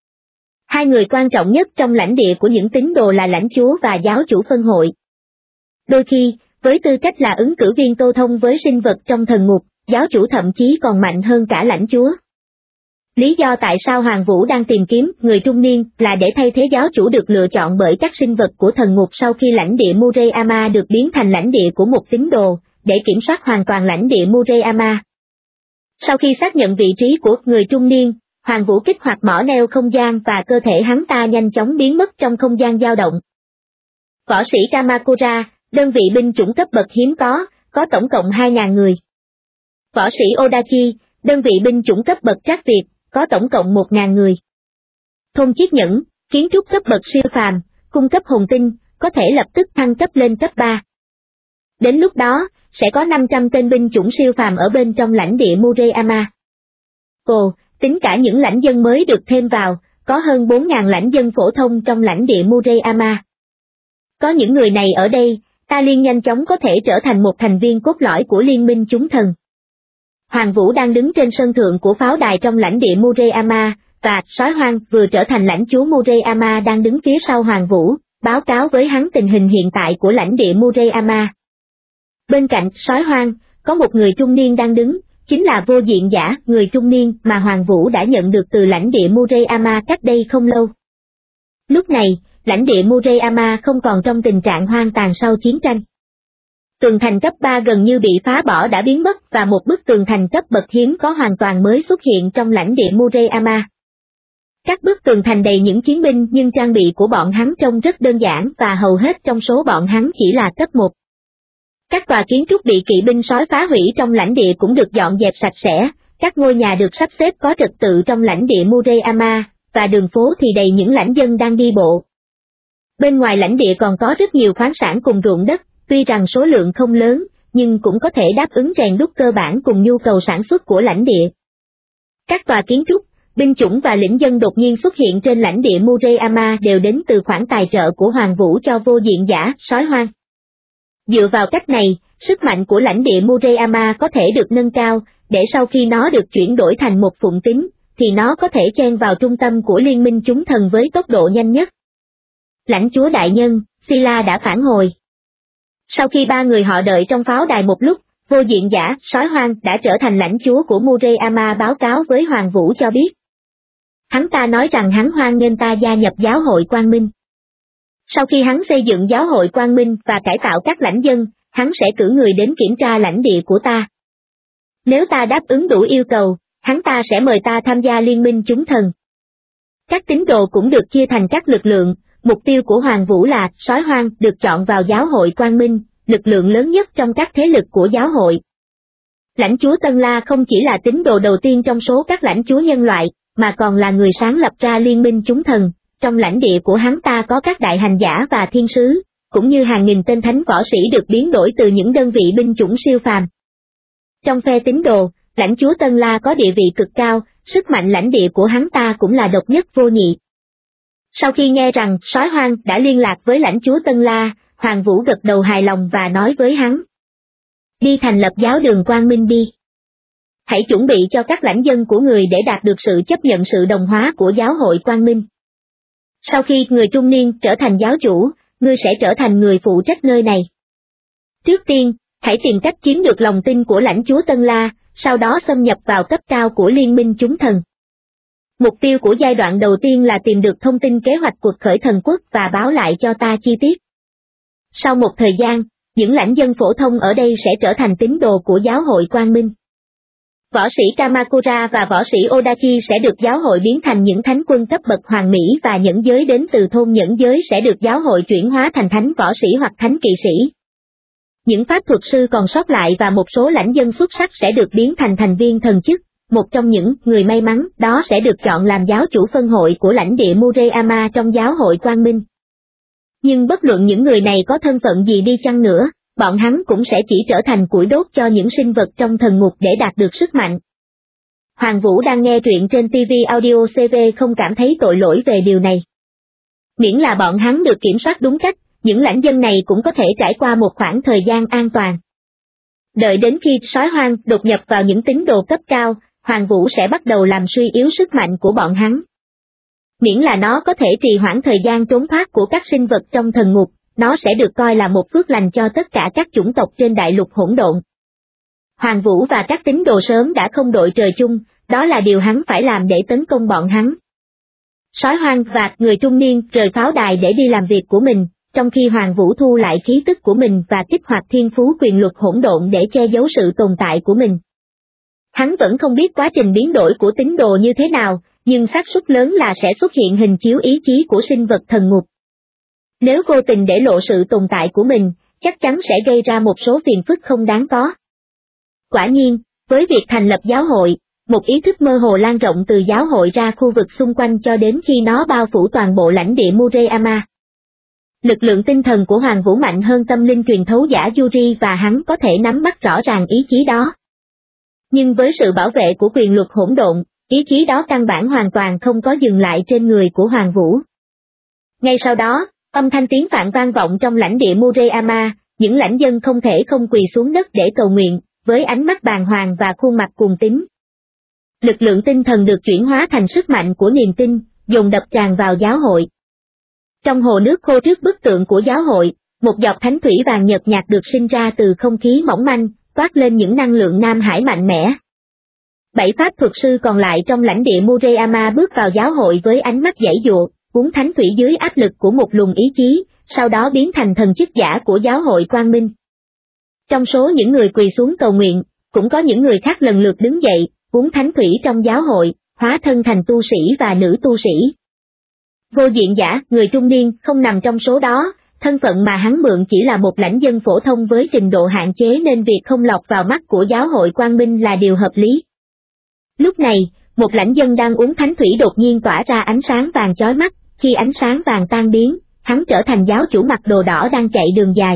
Hai người quan trọng nhất trong lãnh địa của những tín đồ là lãnh chúa và giáo chủ phân hội. Đôi khi, với tư cách là ứng cử viên câu thông với sinh vật trong thần ngục, giáo chủ thậm chí còn mạnh hơn cả lãnh chúa. Lý do tại sao Hoàng Vũ đang tìm kiếm người trung niên là để thay thế giáo chủ được lựa chọn bởi các sinh vật của thần ngục sau khi lãnh địa Murayama được biến thành lãnh địa của một tín đồ, để kiểm soát hoàn toàn lãnh địa Murayama. Sau khi xác nhận vị trí của người trung niên, Hoàng Vũ kích hoạt mỏ neo không gian và cơ thể hắn ta nhanh chóng biến mất trong không gian dao động. Võ sĩ Kamakura, đơn vị binh chủng cấp bậc hiếm có tổng cộng 2.000 người. Võ sĩ Odachi, đơn vị binh chủng cấp bậc trác Việt, có tổng cộng 1.000 người. Thôn chiết nhẫn, kiến trúc cấp bậc siêu phàm, cung cấp hồn tinh, có thể lập tức thăng cấp lên cấp 3. Đến lúc đó, sẽ có 500 tên binh chủng siêu phàm ở bên trong lãnh địa Murayama. Ồ, tính cả những lãnh dân mới được thêm vào, có hơn 4.000 lãnh dân phổ thông trong lãnh địa Murayama. Có những người này ở đây, ta liền nhanh chóng có thể trở thành một thành viên cốt lõi của liên minh chúng thần. Hoàng Vũ đang đứng trên sân thượng của pháo đài trong lãnh địa Murayama, và Sói Hoang vừa trở thành lãnh chúa Murayama đang đứng phía sau Hoàng Vũ, báo cáo với hắn tình hình hiện tại của lãnh địa Murayama. Bên cạnh Sói Hoang, có một người trung niên đang đứng, chính là Vô Diện Giả, người trung niên mà Hoàng Vũ đã nhận được từ lãnh địa Murayama cách đây không lâu. Lúc này, lãnh địa Murayama không còn trong tình trạng hoang tàn sau chiến tranh. Tường thành cấp 3 gần như bị phá bỏ đã biến mất và một bức tường thành cấp bậc hiếm có hoàn toàn mới xuất hiện trong lãnh địa Murayama. Các bức tường thành đầy những chiến binh nhưng trang bị của bọn hắn trông rất đơn giản và hầu hết trong số bọn hắn chỉ là cấp 1. Các tòa kiến trúc bị kỵ binh sói phá hủy trong lãnh địa cũng được dọn dẹp sạch sẽ, các ngôi nhà được sắp xếp có trật tự trong lãnh địa Murayama, và đường phố thì đầy những lãnh dân đang đi bộ. Bên ngoài lãnh địa còn có rất nhiều khoáng sản cùng ruộng đất, tuy rằng số lượng không lớn, nhưng cũng có thể đáp ứng rèn đúc cơ bản cùng nhu cầu sản xuất của lãnh địa. Các tòa kiến trúc, binh chủng và lĩnh dân đột nhiên xuất hiện trên lãnh địa Murayama đều đến từ khoản tài trợ của Hoàng Vũ cho Vô Diện Giả, Sói Hoang. Dựa vào cách này, sức mạnh của lãnh địa Murayama có thể được nâng cao, để sau khi nó được chuyển đổi thành một phụng tín, thì nó có thể chen vào trung tâm của liên minh chúng thần với tốc độ nhanh nhất. Lãnh chúa đại nhân, Sila đã phản hồi. Sau khi ba người họ đợi trong pháo đài một lúc, Vô Diện Giả, Sói Hoang đã trở thành lãnh chúa của Murayama báo cáo với Hoàng Vũ cho biết. Hắn ta nói rằng hắn hoan nghênh ta gia nhập giáo hội Quang Minh. Sau khi hắn xây dựng giáo hội Quang Minh và cải tạo các lãnh dân, hắn sẽ cử người đến kiểm tra lãnh địa của ta. Nếu ta đáp ứng đủ yêu cầu, hắn ta sẽ mời ta tham gia liên minh chúng thần. Các tín đồ cũng được chia thành các lực lượng, mục tiêu của Hoàng Vũ là Sói Hoang được chọn vào giáo hội Quang Minh, lực lượng lớn nhất trong các thế lực của giáo hội. Lãnh chúa Tân La không chỉ là tín đồ đầu tiên trong số các lãnh chúa nhân loại, mà còn là người sáng lập ra liên minh chúng thần. Trong lãnh địa của hắn ta có các đại hành giả và thiên sứ, cũng như hàng nghìn tên thánh võ sĩ được biến đổi từ những đơn vị binh chủng siêu phàm. Trong phe tín đồ, lãnh chúa Tân La có địa vị cực cao, sức mạnh lãnh địa của hắn ta cũng là độc nhất vô nhị. Sau khi nghe rằng Sói Hoang đã liên lạc với lãnh chúa Tân La, Hoàng Vũ gật đầu hài lòng và nói với hắn. Đi thành lập giáo đường Quang Minh đi. Hãy chuẩn bị cho các lãnh dân của người để đạt được sự chấp nhận sự đồng hóa của giáo hội Quang Minh. Sau khi người trung niên trở thành giáo chủ, ngươi sẽ trở thành người phụ trách nơi này. Trước tiên, hãy tìm cách chiếm được lòng tin của lãnh chúa Tân La, sau đó xâm nhập vào cấp cao của liên minh chúng thần. Mục tiêu của giai đoạn đầu tiên là tìm được thông tin kế hoạch cuộc khởi thần quốc và báo lại cho ta chi tiết. Sau một thời gian, những lãnh dân phổ thông ở đây sẽ trở thành tín đồ của giáo hội Quang Minh. Võ sĩ Kamakura và võ sĩ Odachi sẽ được giáo hội biến thành những thánh quân cấp bậc hoàng mỹ và nhẫn giới đến từ thôn nhẫn giới sẽ được giáo hội chuyển hóa thành thánh võ sĩ hoặc thánh kỵ sĩ. Những pháp thuật sư còn sót lại và một số lãnh dân xuất sắc sẽ được biến thành thành viên thần chức, một trong những người may mắn đó sẽ được chọn làm giáo chủ phân hội của lãnh địa Murayama trong giáo hội Quang Minh. Nhưng bất luận những người này có thân phận gì đi chăng nữa, bọn hắn cũng sẽ chỉ trở thành củi đốt cho những sinh vật trong thần ngục để đạt được sức mạnh. Hoàng Vũ đang nghe truyện trên TV Audio CV không cảm thấy tội lỗi về điều này. Miễn là bọn hắn được kiểm soát đúng cách, những lãnh dân này cũng có thể trải qua một khoảng thời gian an toàn. Đợi đến khi Sói Hoang đột nhập vào những tín đồ cấp cao, Hoàng Vũ sẽ bắt đầu làm suy yếu sức mạnh của bọn hắn. Miễn là nó có thể trì hoãn thời gian trốn thoát của các sinh vật trong thần ngục, nó sẽ được coi là một phước lành cho tất cả các chủng tộc trên đại lục hỗn độn. Hoàng Vũ và các tín đồ sớm đã không đội trời chung, đó là điều hắn phải làm để tấn công bọn hắn. Sói Hoang và người trung niên rời pháo đài để đi làm việc của mình, trong khi Hoàng Vũ thu lại khí tức của mình và kích hoạt thiên phú quyền luật hỗn độn để che giấu sự tồn tại của mình. Hắn vẫn không biết quá trình biến đổi của tín đồ như thế nào, nhưng xác suất lớn là sẽ xuất hiện hình chiếu ý chí của sinh vật thần ngục. Nếu vô tình để lộ sự tồn tại của mình, chắc chắn sẽ gây ra một số phiền phức không đáng có. Quả nhiên, với việc thành lập giáo hội, một ý thức mơ hồ lan rộng từ giáo hội ra khu vực xung quanh cho đến khi nó bao phủ toàn bộ lãnh địa Murayama. Lực lượng tinh thần của Hoàng Vũ mạnh hơn tâm linh truyền thấu giả Yuri và hắn có thể nắm bắt rõ ràng ý chí đó. Nhưng với sự bảo vệ của quyền luật hỗn độn, ý chí đó căn bản hoàn toàn không có dừng lại trên người của Hoàng Vũ. Ngay sau đó, âm thanh tiếng phạn vang vọng trong lãnh địa Murayama, những lãnh dân không thể không quỳ xuống đất để cầu nguyện, với ánh mắt bàng hoàng và khuôn mặt cuồng tín. Lực lượng tinh thần được chuyển hóa thành sức mạnh của niềm tin, dồn đập tràn vào giáo hội. Trong hồ nước khô trước bức tượng của giáo hội, một giọt thánh thủy vàng nhợt nhạt được sinh ra từ không khí mỏng manh, toát lên những năng lượng nam hải mạnh mẽ. 7 pháp thuật sư còn lại trong lãnh địa Murayama bước vào giáo hội với ánh mắt giãy giụa, uống thánh thủy dưới áp lực của một luồng ý chí, sau đó biến thành thần chức giả của giáo hội Quang Minh. Trong số những người quỳ xuống cầu nguyện, cũng có những người khác lần lượt đứng dậy, uống thánh thủy trong giáo hội, hóa thân thành tu sĩ và nữ tu sĩ. Vô diện giả, người trung niên, không nằm trong số đó, thân phận mà hắn mượn chỉ là một lãnh dân phổ thông với trình độ hạn chế nên việc không lọt vào mắt của giáo hội Quang Minh là điều hợp lý. Lúc này, một lãnh dân đang uống thánh thủy đột nhiên tỏa ra ánh sáng vàng chói mắt, khi ánh sáng vàng tan biến, hắn trở thành giáo chủ mặc đồ đỏ đang chạy đường dài.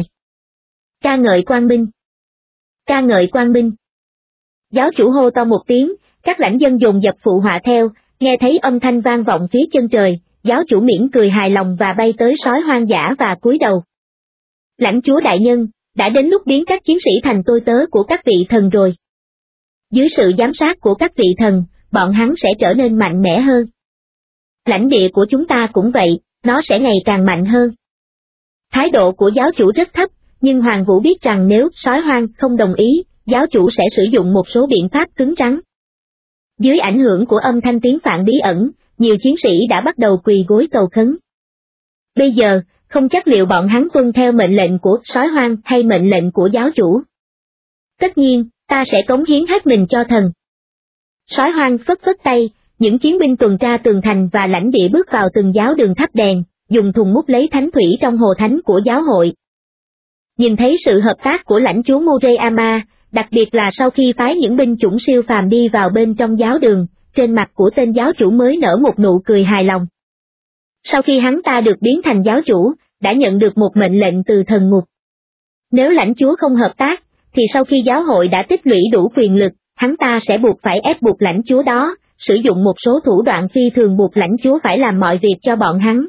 Ca ngợi Quang Minh! Ca ngợi Quang Minh! Giáo chủ hô to một tiếng, các lãnh dân dồn dập phụ họa theo, nghe thấy âm thanh vang vọng phía chân trời, giáo chủ mỉm cười hài lòng và bay tới sói hoang dã và cúi đầu. Lãnh chúa đại nhân, đã đến lúc biến các chiến sĩ thành tôi tớ của các vị thần rồi. Dưới sự giám sát của các vị thần, bọn hắn sẽ trở nên mạnh mẽ hơn. Lãnh địa của chúng ta cũng vậy, nó sẽ ngày càng mạnh hơn. Thái độ của giáo chủ rất thấp, nhưng Hoàng Vũ biết rằng nếu sói hoang không đồng ý, giáo chủ sẽ sử dụng một số biện pháp cứng rắn. Dưới ảnh hưởng của âm thanh tiếng phạn bí ẩn, nhiều chiến sĩ đã bắt đầu quỳ gối cầu khấn. Bây giờ, không chắc liệu bọn hắn tuân theo mệnh lệnh của sói hoang hay mệnh lệnh của giáo chủ. Tất nhiên, ta sẽ cống hiến hết mình cho thần. Sói hoang phất phất tay, những chiến binh tuần tra tường thành và lãnh địa bước vào từng giáo đường thắp đèn, dùng thùng múc lấy thánh thủy trong hồ thánh của giáo hội. Nhìn thấy sự hợp tác của lãnh chúa Murayama, đặc biệt là sau khi phái những binh chủng siêu phàm đi vào bên trong giáo đường, trên mặt của tên giáo chủ mới nở một nụ cười hài lòng. Sau khi hắn ta được biến thành giáo chủ, đã nhận được một mệnh lệnh từ thần ngục. Nếu lãnh chúa không hợp tác, thì sau khi giáo hội đã tích lũy đủ quyền lực, hắn ta sẽ buộc phải ép buộc lãnh chúa đó, sử dụng một số thủ đoạn phi thường buộc lãnh chúa phải làm mọi việc cho bọn hắn.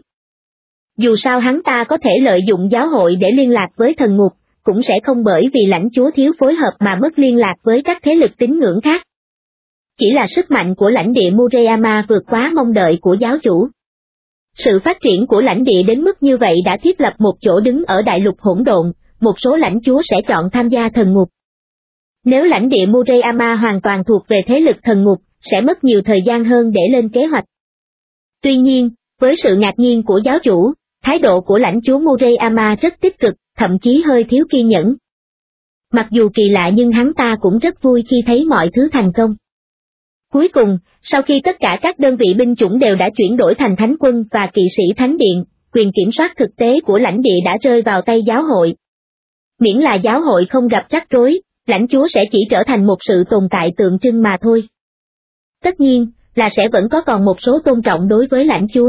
Dù sao hắn ta có thể lợi dụng giáo hội để liên lạc với thần ngục, cũng sẽ không bởi vì lãnh chúa thiếu phối hợp mà mất liên lạc với các thế lực tín ngưỡng khác. Chỉ là sức mạnh của lãnh địa Murayama vượt quá mong đợi của giáo chủ. Sự phát triển của lãnh địa đến mức như vậy đã thiết lập một chỗ đứng ở đại lục hỗn độn, một số lãnh chúa sẽ chọn tham gia thần ngục. Nếu lãnh địa Murayama hoàn toàn thuộc về thế lực thần ngục, sẽ mất nhiều thời gian hơn để lên kế hoạch. Tuy nhiên, với sự ngạc nhiên của giáo chủ, thái độ của lãnh chúa Murayama rất tích cực, thậm chí hơi thiếu kiên nhẫn. Mặc dù kỳ lạ nhưng hắn ta cũng rất vui khi thấy mọi thứ thành công. Cuối cùng, sau khi tất cả các đơn vị binh chủng đều đã chuyển đổi thành thánh quân và kỵ sĩ thánh điện, quyền kiểm soát thực tế của lãnh địa đã rơi vào tay giáo hội. Miễn là giáo hội không gặp rắc rối, lãnh chúa sẽ chỉ trở thành một sự tồn tại tượng trưng mà thôi. Tất nhiên, là sẽ vẫn có còn một số tôn trọng đối với lãnh chúa.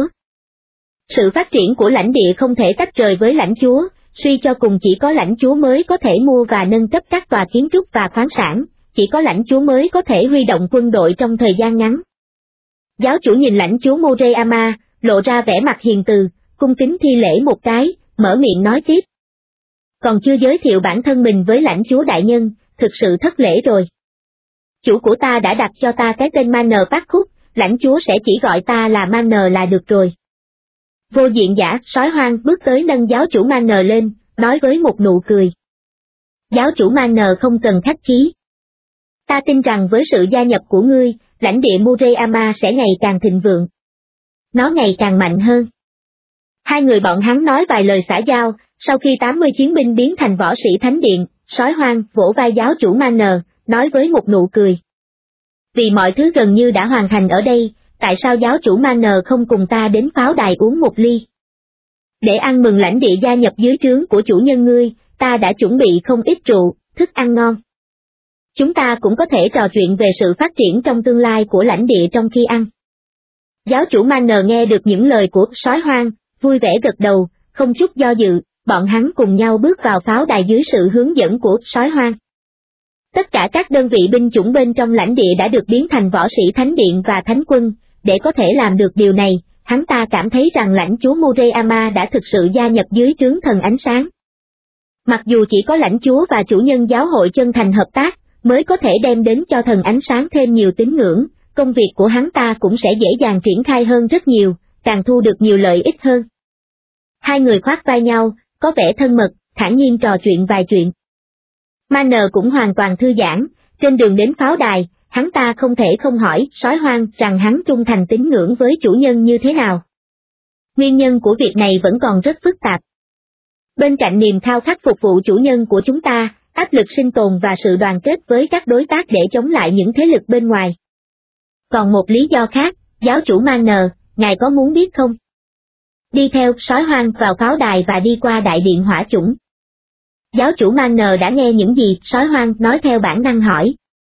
Sự phát triển của lãnh địa không thể tách rời với lãnh chúa, suy cho cùng chỉ có lãnh chúa mới có thể mua và nâng cấp các tòa kiến trúc và khoáng sản, chỉ có lãnh chúa mới có thể huy động quân đội trong thời gian ngắn. Giáo chủ nhìn lãnh chúa Murayama, lộ ra vẻ mặt hiền từ, cung kính thi lễ một cái, mở miệng nói tiếp. Còn chưa giới thiệu bản thân mình với lãnh chúa đại nhân, thực sự thất lễ rồi. Chủ của ta đã đặt cho ta cái tên Man Park Khúc, lãnh chúa sẽ chỉ gọi ta là Man là được rồi. Vô diện giả, sói hoang bước tới nâng giáo chủ Man lên, nói với một nụ cười. Giáo chủ Man không cần khách khí. Ta tin rằng với sự gia nhập của ngươi, lãnh địa Murayama sẽ ngày càng thịnh vượng. Nó ngày càng mạnh hơn. Hai người bọn hắn nói vài lời xã giao, sau khi 80 chiến binh biến thành võ sĩ thánh điện, sói hoang vỗ vai giáo chủ Man, nói với một nụ cười. Vì mọi thứ gần như đã hoàn thành ở đây, tại sao giáo chủ Man không cùng ta đến pháo đài uống một ly? Để ăn mừng lãnh địa gia nhập dưới trướng của chủ nhân ngươi, ta đã chuẩn bị không ít rượu, thức ăn ngon. Chúng ta cũng có thể trò chuyện về sự phát triển trong tương lai của lãnh địa trong khi ăn. Giáo chủ Man nghe được những lời của sói hoang, vui vẻ gật đầu, không chút do dự, bọn hắn cùng nhau bước vào pháo đài dưới sự hướng dẫn của Sói Hoang. Tất cả các đơn vị binh chủng bên trong lãnh địa đã được biến thành võ sĩ thánh điện và thánh quân, để có thể làm được điều này, hắn ta cảm thấy rằng lãnh chúa Murayama đã thực sự gia nhập dưới trướng thần ánh sáng. Mặc dù chỉ có lãnh chúa và chủ nhân giáo hội chân thành hợp tác, mới có thể đem đến cho thần ánh sáng thêm nhiều tín ngưỡng, công việc của hắn ta cũng sẽ dễ dàng triển khai hơn rất nhiều, càng thu được nhiều lợi ích hơn. Hai người khoác vai nhau, có vẻ thân mật, thản nhiên trò chuyện vài chuyện. Manner cũng hoàn toàn thư giãn, trên đường đến pháo đài, hắn ta không thể không hỏi Sói Hoang rằng hắn trung thành tín ngưỡng với chủ nhân như thế nào. Nguyên nhân của việc này vẫn còn rất phức tạp. Bên cạnh niềm khao khát phục vụ chủ nhân của chúng ta, áp lực sinh tồn và sự đoàn kết với các đối tác để chống lại những thế lực bên ngoài. Còn một lý do khác, giáo chủ Manner, ngài có muốn biết không? Đi theo Sói Hoang vào pháo đài và đi qua đại điện hỏa chủng. Giáo chủ Manner đã nghe những gì Sói Hoang nói theo bản năng hỏi.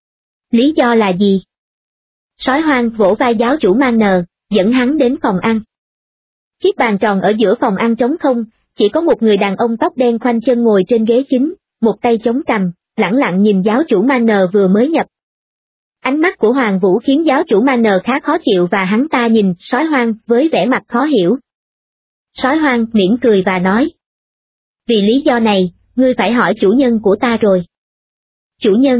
Lý do là gì? Sói Hoang vỗ vai giáo chủ Manner, dẫn hắn đến phòng ăn. Chiếc bàn tròn ở giữa phòng ăn trống không, chỉ có một người đàn ông tóc đen khoanh chân ngồi trên ghế chính, một tay chống cằm, lẳng lặng nhìn giáo chủ Manner vừa mới nhập. Ánh mắt của Hoàng Vũ khiến giáo chủ Manner khá khó chịu và hắn ta nhìn Sói Hoang với vẻ mặt khó hiểu. Sói Hoang mỉm cười và nói. Vì lý do này, ngươi phải hỏi chủ nhân của ta rồi. Chủ nhân.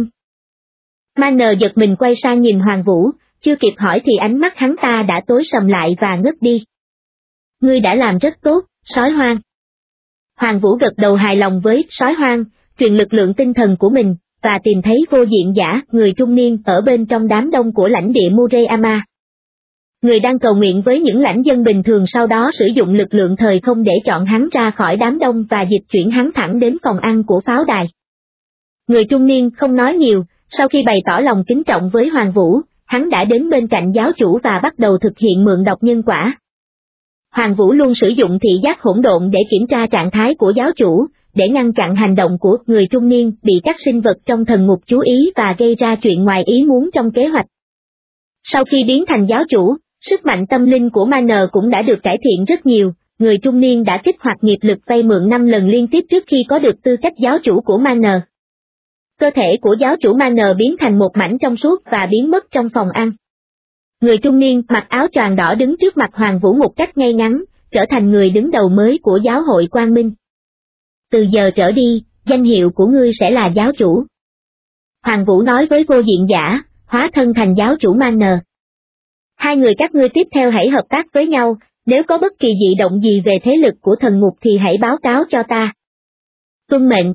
Manner giật mình quay sang nhìn Hoàng Vũ, chưa kịp hỏi thì ánh mắt hắn ta đã tối sầm lại và ngất đi. Ngươi đã làm rất tốt, Sói Hoang. Hoàng Vũ gật đầu hài lòng với Sói Hoang, truyền lực lượng tinh thần của mình, và tìm thấy Vô Diện Giả, người trung niên ở bên trong đám đông của lãnh địa Murayama. Người đang cầu nguyện với những lãnh dân bình thường, sau đó sử dụng lực lượng thời không để chọn hắn ra khỏi đám đông và dịch chuyển hắn thẳng đến phòng ăn của pháo đài. Người trung niên không nói nhiều, sau khi bày tỏ lòng kính trọng với Hoàng Vũ, hắn đã đến bên cạnh giáo chủ và bắt đầu thực hiện mượn đọc nhân quả. Hoàng Vũ luôn sử dụng thị giác hỗn độn để kiểm tra trạng thái của giáo chủ, để ngăn chặn hành động của người trung niên bị các sinh vật trong thần ngục chú ý và gây ra chuyện ngoài ý muốn trong kế hoạch. Sau khi biến thành giáo chủ, sức mạnh tâm linh của Manner cũng đã được cải thiện rất nhiều, người trung niên đã kích hoạt nghiệp lực vay mượn 5 lần liên tiếp trước khi có được tư cách giáo chủ của Manner. Cơ thể của giáo chủ Manner biến thành một mảnh trong suốt và biến mất trong phòng ăn. Người trung niên mặc áo choàng đỏ đứng trước mặt Hoàng Vũ một cách ngay ngắn, trở thành người đứng đầu mới của giáo hội Quang Minh. Từ giờ trở đi, danh hiệu của ngươi sẽ là giáo chủ. Hoàng Vũ nói với Vô Diện Giả, hóa thân thành giáo chủ Manner. Hai người các ngươi tiếp theo hãy hợp tác với nhau, nếu có bất kỳ dị động gì về thế lực của thần ngục thì hãy báo cáo cho ta. Tuân mệnh.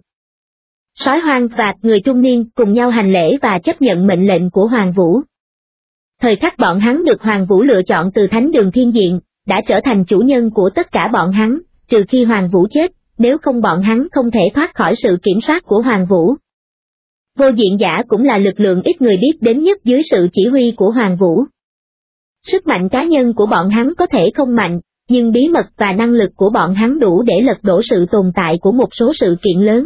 Sói Hoang và người trung niên cùng nhau hành lễ và chấp nhận mệnh lệnh của Hoàng Vũ. Thời khắc bọn hắn được Hoàng Vũ lựa chọn từ Thánh Đường Thiên Diện, đã trở thành chủ nhân của tất cả bọn hắn, trừ khi Hoàng Vũ chết, nếu không bọn hắn không thể thoát khỏi sự kiểm soát của Hoàng Vũ. Vô Diện Giả cũng là lực lượng ít người biết đến nhất dưới sự chỉ huy của Hoàng Vũ. Sức mạnh cá nhân của bọn hắn có thể không mạnh, nhưng bí mật và năng lực của bọn hắn đủ để lật đổ sự tồn tại của một số sự kiện lớn.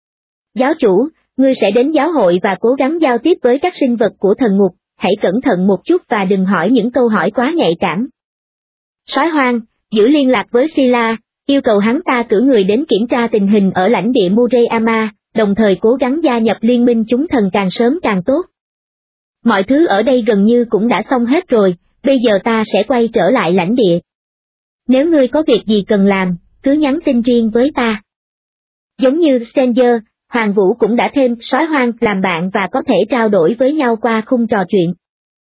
Giáo chủ, ngươi sẽ đến giáo hội và cố gắng giao tiếp với các sinh vật của thần ngục, hãy cẩn thận một chút và đừng hỏi những câu hỏi quá nhạy cảm. Sói Hoang, giữ liên lạc với Sila, yêu cầu hắn ta cử người đến kiểm tra tình hình ở lãnh địa Murayama, đồng thời cố gắng gia nhập liên minh chúng thần càng sớm càng tốt. Mọi thứ ở đây gần như cũng đã xong hết rồi, bây giờ ta sẽ quay trở lại lãnh địa. Nếu ngươi có việc gì cần làm, cứ nhắn tin riêng với ta. Giống như Stranger, Hoàng Vũ cũng đã thêm Sói Hoang làm bạn và có thể trao đổi với nhau qua khung trò chuyện.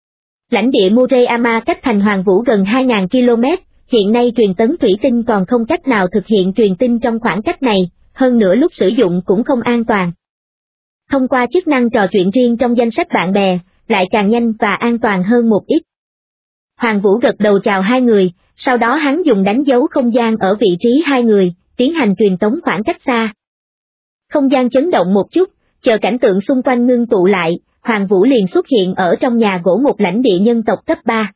Lãnh địa Murayama cách thành Hoàng Vũ gần 2.000 km, hiện nay truyền tấn thủy tinh còn không cách nào thực hiện truyền tin trong khoảng cách này, hơn nữa lúc sử dụng cũng không an toàn. Thông qua chức năng trò chuyện riêng trong danh sách bạn bè, lại càng nhanh và an toàn hơn một ít. Hoàng Vũ gật đầu chào hai người, sau đó hắn dùng đánh dấu không gian ở vị trí hai người, tiến hành truyền tống khoảng cách xa. Không gian chấn động một chút, chờ cảnh tượng xung quanh ngưng tụ lại, Hoàng Vũ liền xuất hiện ở trong nhà gỗ một lãnh địa nhân tộc cấp 3.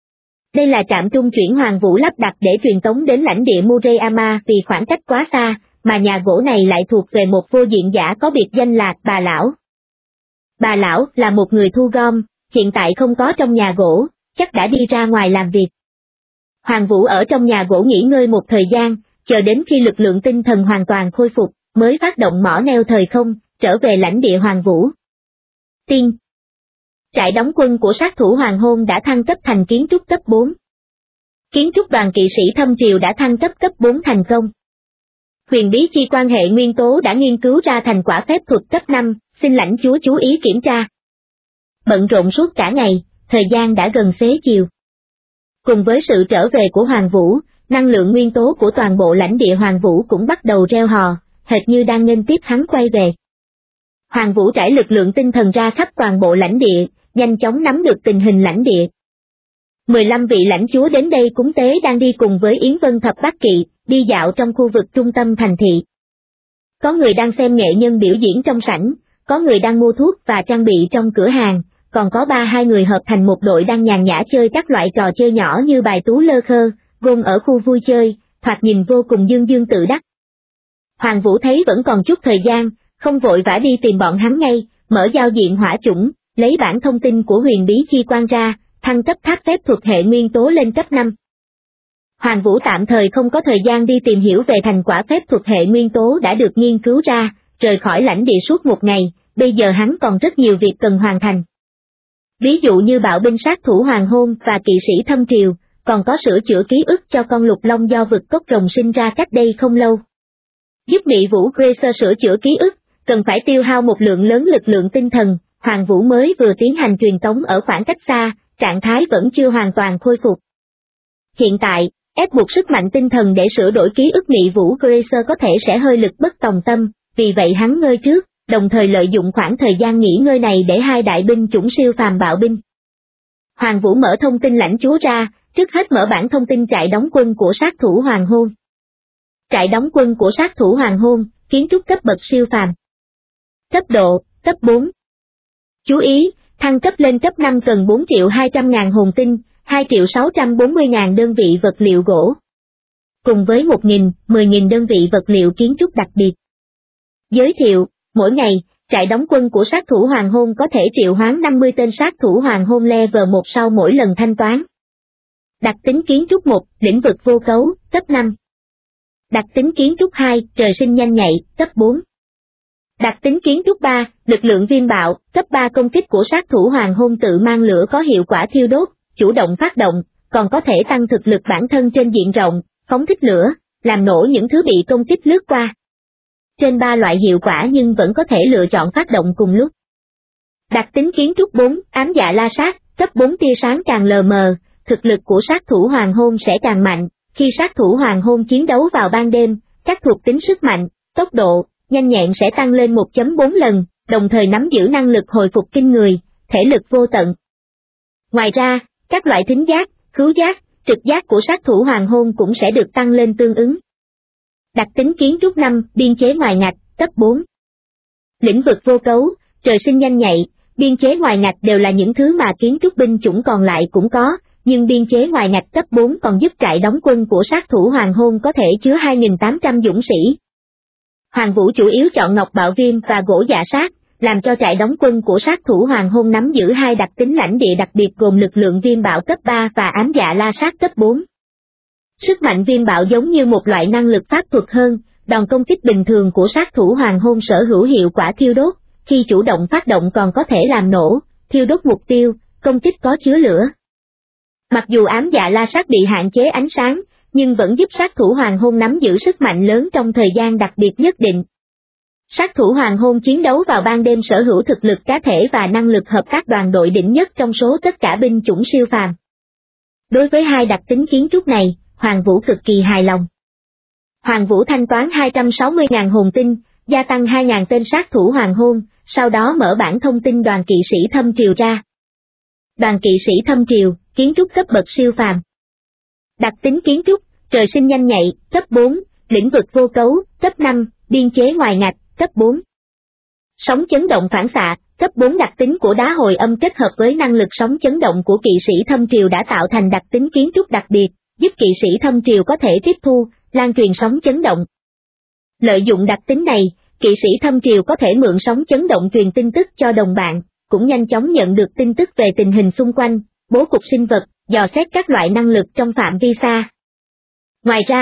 Đây là trạm trung chuyển Hoàng Vũ lắp đặt để truyền tống đến lãnh địa Murayama vì khoảng cách quá xa, mà nhà gỗ này lại thuộc về một vô diện giả có biệt danh là Bà Lão. Bà Lão là một người thu gom, hiện tại không có trong nhà gỗ, chắc đã đi ra ngoài làm việc. Hoàng Vũ ở trong nhà gỗ nghỉ ngơi một thời gian, chờ đến khi lực lượng tinh thần hoàn toàn khôi phục, mới phát động mỏ neo thời không, trở về lãnh địa Hoàng Vũ. Tiên. Trại đóng quân của sát thủ Hoàng Hôn đã thăng cấp thành kiến trúc cấp 4. Kiến trúc đoàn kỵ sĩ Thâm Triều đã thăng cấp 4 thành công. Huyền bí chi quan hệ nguyên tố đã nghiên cứu ra thành quả phép thuật cấp 5, xin lãnh chúa chú ý kiểm tra. Bận rộn suốt cả ngày, thời gian đã gần xế chiều. Cùng với sự trở về của Hoàng Vũ, năng lượng nguyên tố của toàn bộ lãnh địa Hoàng Vũ cũng bắt đầu reo hò, hệt như đang nghênh tiếp hắn quay về. Hoàng Vũ trải lực lượng tinh thần ra khắp toàn bộ lãnh địa, nhanh chóng nắm được tình hình lãnh địa. 15 vị lãnh chúa đến đây cúng tế đang đi cùng với Yến Vân Thập Bát Kỵ, đi dạo trong khu vực trung tâm thành thị. Có người đang xem nghệ nhân biểu diễn trong sảnh, có người đang mua thuốc và trang bị trong cửa hàng, còn có 3-2 người hợp thành một đội đang nhàn nhã chơi các loại trò chơi nhỏ như bài tú lơ khơ, gôn ở khu vui chơi, thoạt nhìn vô cùng dương dương tự đắc. Hoàng Vũ thấy vẫn còn chút thời gian, không vội vã đi tìm bọn hắn ngay, mở giao diện hỏa chủng, lấy bản thông tin của huyền bí chi quan ra, thăng cấp tháp phép thuật hệ nguyên tố lên cấp 5. Hoàng Vũ tạm thời không có thời gian đi tìm hiểu về thành quả phép thuật hệ nguyên tố đã được nghiên cứu ra, rời khỏi lãnh địa suốt một ngày, bây giờ hắn còn rất nhiều việc cần hoàn thành. Ví dụ như bạo binh sát thủ Hoàng Hôn và kỵ sĩ Thâm Triều, còn có sửa chữa ký ức cho con lục long do vực cốc rồng sinh ra cách đây không lâu. Giúp Mị Vũ Gracer sửa chữa ký ức, cần phải tiêu hao một lượng lớn lực lượng tinh thần, Hoàng Vũ mới vừa tiến hành truyền tống ở khoảng cách xa, trạng thái vẫn chưa hoàn toàn khôi phục. Hiện tại, ép buộc sức mạnh tinh thần để sửa đổi ký ức Mị Vũ Gracer có thể sẽ hơi lực bất tòng tâm, vì vậy hắn ngơi trước, đồng thời lợi dụng khoảng thời gian nghỉ ngơi này để hai đại binh chủng siêu phàm bạo binh. Hoàng Vũ mở thông tin lãnh chúa ra, trước hết mở bản thông tin trại đóng quân của sát thủ Hoàng Hôn. Trại đóng quân của sát thủ Hoàng Hôn, kiến trúc cấp bậc siêu phàm. Cấp độ, cấp 4. Chú ý, thăng cấp lên cấp 5 cần 4.200.000 hồn tinh, 2.640.000 đơn vị vật liệu gỗ. Cùng với 10.000 đơn vị vật liệu kiến trúc đặc biệt. Giới thiệu, mỗi ngày, trại đóng quân của sát thủ Hoàng Hôn có thể triệu hoán 50 tên sát thủ Hoàng Hôn level 1 sau mỗi lần thanh toán. Đặc tính kiến trúc 1, lĩnh vực vô cấu, cấp 5. Đặc tính kiến trúc 2, trời sinh nhanh nhạy, cấp 4. Đặc tính kiến trúc 3, lực lượng viêm bạo, cấp 3 công kích của sát thủ Hoàng Hôn tự mang lửa có hiệu quả thiêu đốt, chủ động phát động, còn có thể tăng thực lực bản thân trên diện rộng, phóng thích lửa, làm nổ những thứ bị công kích lướt qua. Trên 3 loại hiệu quả nhưng vẫn có thể lựa chọn phát động cùng lúc. Đặc tính kiến trúc 4, ám dạ la sát, cấp 4 tia sáng càng lờ mờ, thực lực của sát thủ Hoàng Hôn sẽ càng mạnh, khi sát thủ Hoàng Hôn chiến đấu vào ban đêm, các thuộc tính sức mạnh, tốc độ, nhanh nhẹn sẽ tăng lên 1.4 lần, đồng thời nắm giữ năng lực hồi phục kinh người, thể lực vô tận. Ngoài ra, các loại thính giác, khứu giác, trực giác của sát thủ Hoàng Hôn cũng sẽ được tăng lên tương ứng. Đặc tính kiến trúc 5, biên chế ngoài ngạch, cấp 4. Lĩnh vực vô cấu, trời sinh nhanh nhạy, biên chế ngoài ngạch đều là những thứ mà kiến trúc binh chủng còn lại cũng có, nhưng biên chế ngoài ngạch cấp 4 còn giúp trại đóng quân của sát thủ Hoàng Hôn có thể chứa 2.800 dũng sĩ. Hoàng Vũ chủ yếu chọn ngọc bạo viêm và gỗ dạ sát, làm cho trại đóng quân của sát thủ Hoàng Hôn nắm giữ hai đặc tính lãnh địa đặc biệt gồm lực lượng viêm bạo cấp 3 và ám dạ la sát cấp 4. Sức mạnh viêm bạo giống như một loại năng lực pháp thuật hơn, đòn công kích bình thường của sát thủ Hoàng Hôn sở hữu hiệu quả thiêu đốt, khi chủ động phát động còn có thể làm nổ, thiêu đốt mục tiêu, công kích có chứa lửa. Mặc dù ám dạ la sát bị hạn chế ánh sáng, nhưng vẫn giúp sát thủ Hoàng Hôn nắm giữ sức mạnh lớn trong thời gian đặc biệt nhất định. Sát thủ Hoàng Hôn chiến đấu vào ban đêm sở hữu thực lực cá thể và năng lực hợp tác đoàn đội đỉnh nhất trong số tất cả binh chủng siêu phàm. Đối với hai đặc tính kiến trúc này, Hoàng Vũ cực kỳ hài lòng. Hoàng Vũ thanh toán 260.000 hồn tinh, gia tăng 2.000 tên sát thủ Hoàng Hôn, sau đó mở bản thông tin đoàn kỵ sĩ Thâm Triều ra. Đoàn kỵ sĩ Thâm Triều, kiến trúc cấp bậc siêu phàm. Đặc tính kiến trúc, trời sinh nhanh nhạy, cấp 4, lĩnh vực vô cấu, cấp 5, biên chế ngoài ngạch, cấp 4. Sóng chấn động phản xạ, cấp 4 đặc tính của đá hồi âm kết hợp với năng lực sóng chấn động của kỵ sĩ Thâm Triều đã tạo thành đặc tính kiến trúc đặc biệt, giúp kỵ sĩ Thâm Triều có thể tiếp thu, lan truyền sóng chấn động. Lợi dụng đặc tính này, kỵ sĩ Thâm Triều có thể mượn sóng chấn động truyền tin tức cho đồng bạn, cũng nhanh chóng nhận được tin tức về tình hình xung quanh, bố cục sinh vật, dò xét các loại năng lực trong phạm vi xa. Ngoài ra,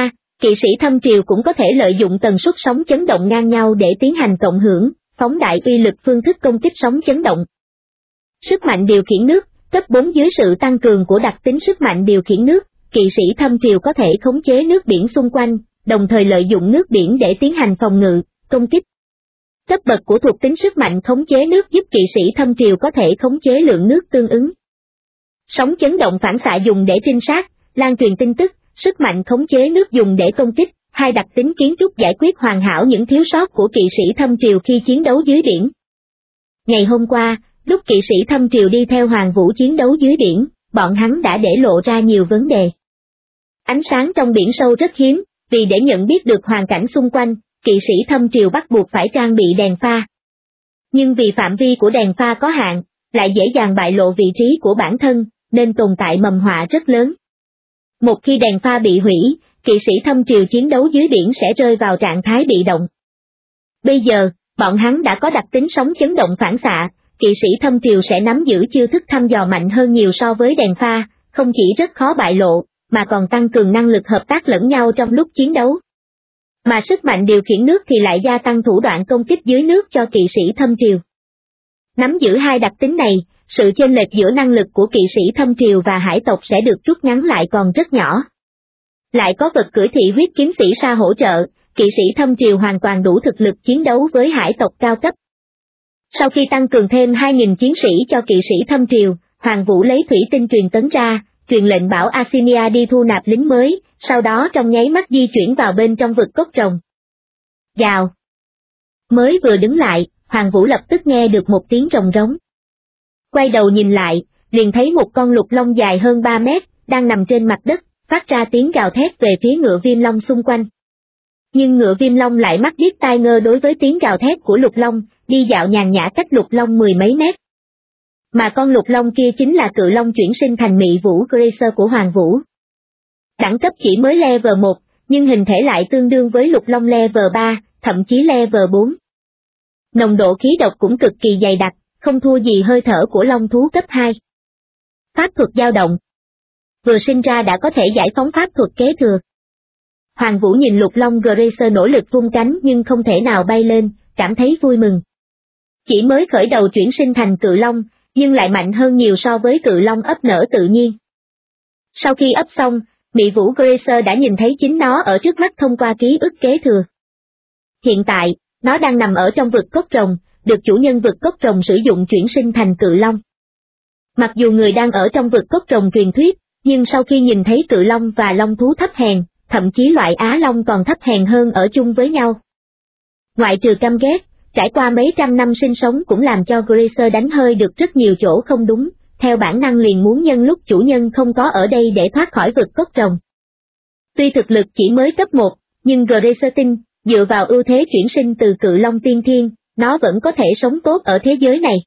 Kỵ sĩ thâm triều cũng có thể lợi dụng tần suất sóng chấn động ngang nhau để tiến hành cộng hưởng, phóng đại uy lực phương thức công kích sóng chấn động. Sức mạnh điều khiển nước, cấp 4 dưới sự tăng cường của đặc tính sức mạnh điều khiển nước, kỵ sĩ thâm triều có thể khống chế nước biển xung quanh, đồng thời lợi dụng nước biển để tiến hành phòng ngự, công kích. Cấp bậc của thuộc tính sức mạnh khống chế nước giúp kỵ sĩ thâm triều có thể khống chế lượng nước tương ứng. Sóng chấn động phản xạ dùng để trinh sát, lan truyền tin tức, sức mạnh khống chế nước dùng để công kích, hai đặc tính kiến trúc giải quyết hoàn hảo những thiếu sót của kỵ sĩ thâm triều khi chiến đấu dưới biển. Ngày hôm qua, lúc kỵ sĩ thâm triều đi theo Hoàng Vũ chiến đấu dưới biển, bọn hắn đã để lộ ra nhiều vấn đề. Ánh sáng trong biển sâu rất hiếm, vì để nhận biết được hoàn cảnh xung quanh, kỵ sĩ thâm triều bắt buộc phải trang bị đèn pha. Nhưng vì phạm vi của đèn pha có hạn, lại dễ dàng bại lộ vị trí của bản thân, nên tồn tại mầm họa rất lớn. Một khi đèn pha bị hủy, kỵ sĩ thâm triều chiến đấu dưới biển sẽ rơi vào trạng thái bị động. Bây giờ, bọn hắn đã có đặc tính sóng chấn động phản xạ, kỵ sĩ thâm triều sẽ nắm giữ chiêu thức thăm dò mạnh hơn nhiều so với đèn pha, không chỉ rất khó bại lộ, mà còn tăng cường năng lực hợp tác lẫn nhau trong lúc chiến đấu. Mà sức mạnh điều khiển nước thì lại gia tăng thủ đoạn công kích dưới nước cho kỵ sĩ thâm triều. Nắm giữ hai đặc tính này, sự chênh lệch giữa năng lực của kỵ sĩ thâm triều và hải tộc sẽ được rút ngắn lại còn rất nhỏ. Lại có vật cưỡi thị huyết kiếm sĩ Sa hỗ trợ, kỵ sĩ thâm triều hoàn toàn đủ thực lực chiến đấu với hải tộc cao cấp. Sau khi tăng cường thêm 2.000 chiến sĩ cho kỵ sĩ thâm triều, Hoàng Vũ lấy thủy tinh truyền tấn ra, truyền lệnh bảo Asimia đi thu nạp lính mới, sau đó trong nháy mắt di chuyển vào bên trong vực cốc rồng. Gào! Mới vừa đứng lại, Hoàng Vũ lập tức nghe được một tiếng rồng rống. Quay đầu nhìn lại, liền thấy một con lục long dài hơn 3 mét, đang nằm trên mặt đất, phát ra tiếng gào thét về phía ngựa viêm long xung quanh. Nhưng ngựa viêm long lại mắt điếc tai ngơ đối với tiếng gào thét của lục long, đi dạo nhàn nhã cách lục long 10 mấy mét. Mà con lục long kia chính là cự long chuyển sinh thành mị vũ Gracer của Hoàng Vũ. Đẳng cấp chỉ mới level 1, nhưng hình thể lại tương đương với lục long level 3, thậm chí level 4. Nồng độ khí độc cũng cực kỳ dày đặc, không thua gì hơi thở của long thú cấp 2. Pháp thuật dao động. Vừa sinh ra đã có thể giải phóng pháp thuật kế thừa. Hoàng Vũ nhìn lục long Gracer nỗ lực vung cánh nhưng không thể nào bay lên, cảm thấy vui mừng. Chỉ mới khởi đầu chuyển sinh thành cự long, nhưng lại mạnh hơn nhiều so với cự long ấp nở tự nhiên. Sau khi ấp xong, mị vũ Gracer đã nhìn thấy chính nó ở trước mắt thông qua ký ức kế thừa. Hiện tại, nó đang nằm ở trong vực cốc rồng, được chủ nhân vực cốc rồng sử dụng chuyển sinh thành cự long. Mặc dù người đang ở trong vực cốc rồng truyền thuyết, nhưng sau khi nhìn thấy cự long và long thú thấp hèn, thậm chí loại á long còn thấp hèn hơn ở chung với nhau. Ngoại trừ căm ghét, trải qua mấy trăm năm sinh sống cũng làm cho Gracer đánh hơi được rất nhiều chỗ không đúng, theo bản năng liền muốn nhân lúc chủ nhân không có ở đây để thoát khỏi vực cốc rồng. Tuy thực lực chỉ mới cấp 1, nhưng Gracer tin, dựa vào ưu thế chuyển sinh từ cự long tiên thiên, nó vẫn có thể sống tốt ở thế giới này.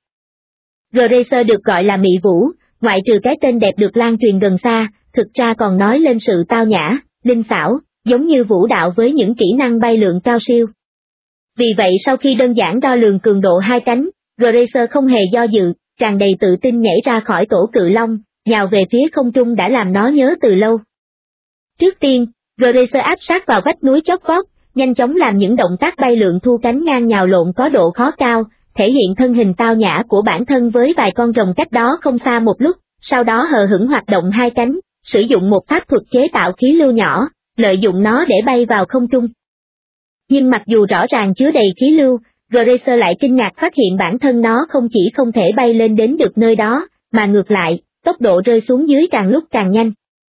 Gracer được gọi là mị vũ, ngoại trừ cái tên đẹp được lan truyền gần xa, thực ra còn nói lên sự tao nhã, linh xảo, giống như vũ đạo với những kỹ năng bay lượn cao siêu. Vì vậy sau khi đơn giản đo lường cường độ hai cánh, Gracer không hề do dự, tràn đầy tự tin nhảy ra khỏi tổ cự long, nhào về phía không trung đã làm nó nhớ từ lâu. Trước tiên, Gracer áp sát vào vách núi chót vót, nhanh chóng làm những động tác bay lượn thu cánh ngang nhào lộn có độ khó cao, thể hiện thân hình tao nhã của bản thân với vài con rồng cách đó không xa một lúc, sau đó hờ hững hoạt động hai cánh, sử dụng một pháp thuật chế tạo khí lưu nhỏ, lợi dụng nó để bay vào không trung. Nhưng mặc dù rõ ràng chứa đầy khí lưu, Gracer lại kinh ngạc phát hiện bản thân nó không chỉ không thể bay lên đến được nơi đó, mà ngược lại, tốc độ rơi xuống dưới càng lúc càng nhanh.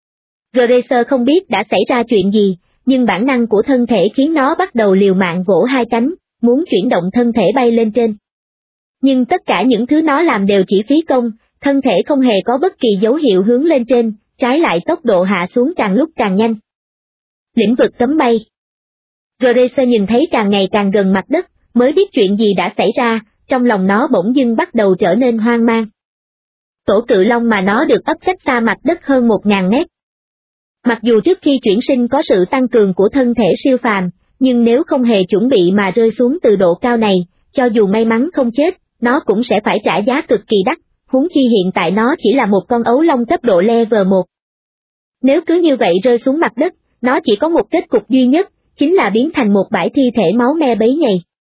Gracer không biết đã xảy ra chuyện gì, nhưng bản năng của thân thể khiến nó bắt đầu liều mạng vỗ hai cánh, muốn chuyển động thân thể bay lên trên. Nhưng tất cả những thứ nó làm đều chỉ phí công, thân thể không hề có bất kỳ dấu hiệu hướng lên trên, trái lại tốc độ hạ xuống càng lúc càng nhanh. Lĩnh vực cấm bay. Gracer nhìn thấy càng ngày càng gần mặt đất, mới biết chuyện gì đã xảy ra, trong lòng nó bỗng dưng bắt đầu trở nên hoang mang. Tổ cự long mà nó được ấp cách xa mặt đất hơn 1.000 mét. Mặc dù trước khi chuyển sinh có sự tăng cường của thân thể siêu phàm, nhưng nếu không hề chuẩn bị mà rơi xuống từ độ cao này, cho dù may mắn không chết, nó cũng sẽ phải trả giá cực kỳ đắt, huống chi hiện tại nó chỉ là một con ấu long cấp độ level 1. Nếu cứ như vậy rơi xuống mặt đất, nó chỉ có một kết cục duy nhất, chính là biến thành một bãi thi thể máu me bấy nhầy.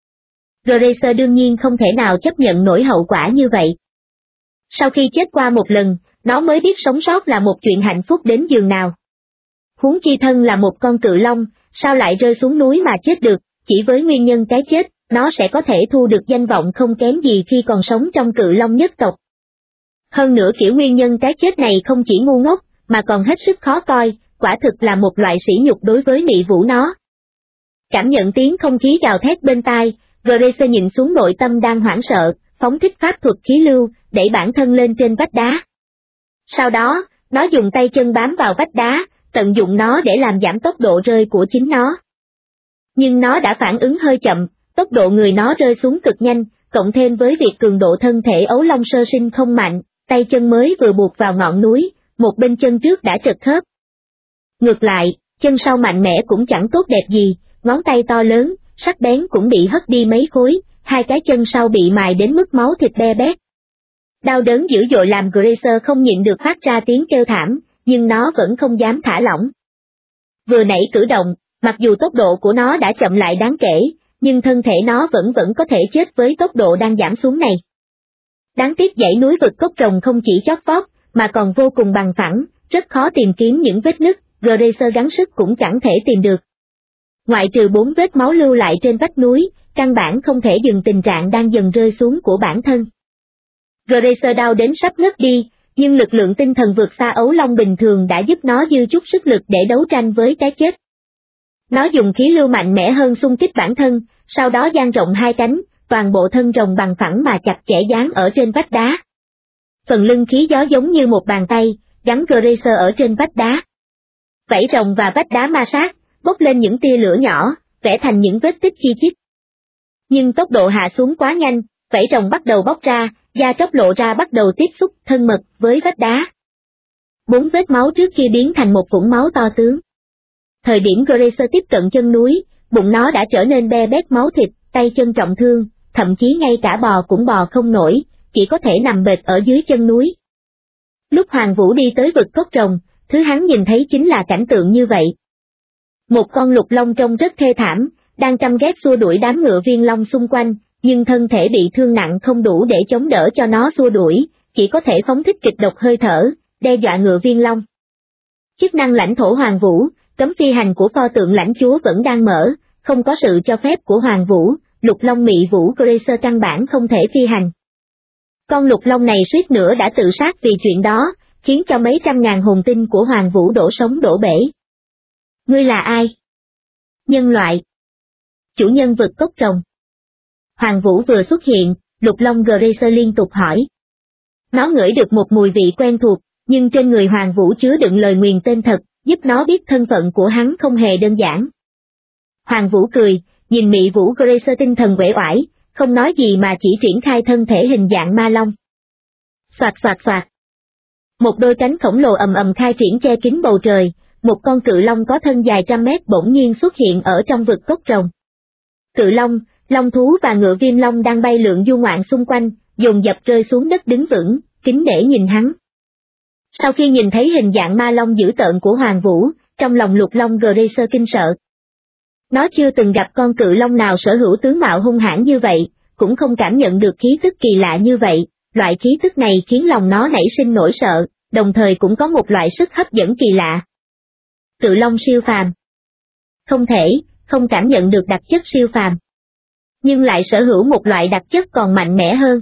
Gracer đương nhiên không thể nào chấp nhận nổi hậu quả như vậy. Sau khi chết qua một lần, nó mới biết sống sót là một chuyện hạnh phúc đến giường nào. Huống chi thân là một con cự long, sao lại rơi xuống núi mà chết được, chỉ với nguyên nhân cái chết, nó sẽ có thể thu được danh vọng không kém gì khi còn sống trong cự long nhất tộc. Hơn nữa kiểu nguyên nhân cái chết này không chỉ ngu ngốc, mà còn hết sức khó coi, quả thực là một loại sỉ nhục đối với Mị Vũ nó. Cảm nhận tiếng không khí gào thét bên tai, Gracer nhìn xuống nội tâm đang hoảng sợ, phóng thích pháp thuật khí lưu, đẩy bản thân lên trên vách đá. Sau đó, nó dùng tay chân bám vào vách đá, tận dụng nó để làm giảm tốc độ rơi của chính nó. Nhưng nó đã phản ứng hơi chậm, tốc độ người nó rơi xuống cực nhanh, cộng thêm với việc cường độ thân thể ấu long sơ sinh không mạnh, tay chân mới vừa buộc vào ngọn núi, một bên chân trước đã trật khớp. Ngược lại, chân sau mạnh mẽ cũng chẳng tốt đẹp gì, ngón tay to lớn, sắc bén cũng bị hất đi mấy khối, hai cái chân sau bị mài đến mức máu thịt be bét. Đau đớn dữ dội làm Gracer không nhịn được phát ra tiếng kêu thảm, nhưng nó vẫn không dám thả lỏng. Vừa nãy cử động, mặc dù tốc độ của nó đã chậm lại đáng kể, nhưng thân thể nó vẫn có thể chết với tốc độ đang giảm xuống này. Đáng tiếc dãy núi vực cốc rồng không chỉ chót vót, mà còn vô cùng bằng phẳng, rất khó tìm kiếm những vết nứt, Gracer gắng sức cũng chẳng thể tìm được. Ngoại trừ 4 vết máu lưu lại trên vách núi, căn bản không thể dừng tình trạng đang dần rơi xuống của bản thân. Gracer đau đến sắp ngất đi, nhưng lực lượng tinh thần vượt xa ấu long bình thường đã giúp nó dư chút sức lực để đấu tranh với cái chết. Nó dùng khí lưu mạnh mẽ hơn xung kích bản thân, sau đó dang rộng hai cánh, toàn bộ thân rồng bằng phẳng mà chặt chẽ dán ở trên vách đá. Phần lưng khí gió giống như một bàn tay, gắn Gracer ở trên vách đá. Vảy rồng và vách đá ma sát, bốc lên những tia lửa nhỏ, vẽ thành những vết tích chi chít. Nhưng tốc độ hạ xuống quá nhanh, vảy rồng bắt đầu bóc ra, da tróc lộ ra bắt đầu tiếp xúc thân mật với vách đá. 4 vết máu trước khi biến thành một vũng máu to tướng. Thời điểm Gracer tiếp cận chân núi, bụng nó đã trở nên be bét máu thịt, tay chân trọng thương, thậm chí ngay cả bò cũng bò không nổi, chỉ có thể nằm bệt ở dưới chân núi. Lúc Hoàng Vũ đi tới vực cốc rồng, thứ hắn nhìn thấy chính là cảnh tượng như vậy. Một con lục long trông rất thê thảm, đang căm ghét xua đuổi đám ngựa viên long xung quanh, nhưng thân thể bị thương nặng không đủ để chống đỡ cho nó xua đuổi, chỉ có thể phóng thích kịch độc hơi thở, đe dọa ngựa viên long. Chức năng lãnh thổ Hoàng Vũ, cấm phi hành của pho tượng lãnh chúa vẫn đang mở, không có sự cho phép của Hoàng Vũ, lục long Mị Vũ Gracer căn bản không thể phi hành. Con lục long này suýt nữa đã tự sát vì chuyện đó, khiến cho mấy trăm ngàn hồn tinh của Hoàng Vũ đổ sống đổ bể. Ngươi là ai? Nhân loại. Chủ nhân vực cốc rồng. Hoàng Vũ vừa xuất hiện, lục long Gracer liên tục hỏi. Nó ngửi được một mùi vị quen thuộc, nhưng trên người Hoàng Vũ chứa đựng lời nguyền tên thật, giúp nó biết thân phận của hắn không hề đơn giản. Hoàng Vũ cười, nhìn Mị Vũ Gracer tinh thần uể oải, không nói gì mà chỉ triển khai thân thể hình dạng ma long. Soạt soạt soạt. Một đôi cánh khổng lồ ầm ầm khai triển che kín bầu trời, một con cự long có thân dài trăm mét bỗng nhiên xuất hiện ở trong vực cốc rồng. Cự long, long thú và ngựa viêm long đang bay lượn du ngoạn xung quanh, dồn dập rơi xuống đất đứng vững, kính nể nhìn hắn. Sau khi nhìn thấy hình dạng ma long dữ tợn của Hoàng Vũ, trong lòng lục long Gracer kinh sợ. Nó chưa từng gặp con cự long nào sở hữu tướng mạo hung hãn như vậy, cũng không cảm nhận được khí tức kỳ lạ như vậy, loại khí tức này khiến lòng nó nảy sinh nỗi sợ, đồng thời cũng có một loại sức hấp dẫn kỳ lạ. Cự long siêu phàm. Không thể, không cảm nhận được đặc chất siêu phàm. Nhưng lại sở hữu một loại đặc chất còn mạnh mẽ hơn.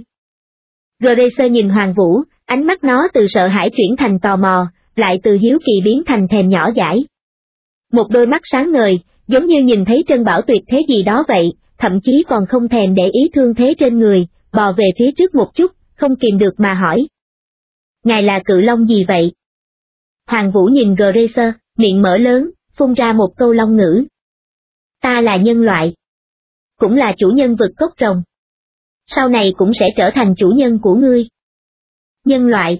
Gracer nhìn Hoàng Vũ, ánh mắt nó từ sợ hãi chuyển thành tò mò, lại từ hiếu kỳ biến thành thèm nhỏ dãi. Một đôi mắt sáng ngời, giống như nhìn thấy trân bảo tuyệt thế gì đó vậy, thậm chí còn không thèm để ý thương thế trên người, bò về phía trước một chút, không kìm được mà hỏi. Ngài là cự long gì vậy? Hoàng Vũ nhìn Gracer, miệng mở lớn, phun ra một câu long ngữ. Ta là nhân loại. Cũng là chủ nhân vực cốc rồng. Sau này cũng sẽ trở thành chủ nhân của ngươi. Nhân loại.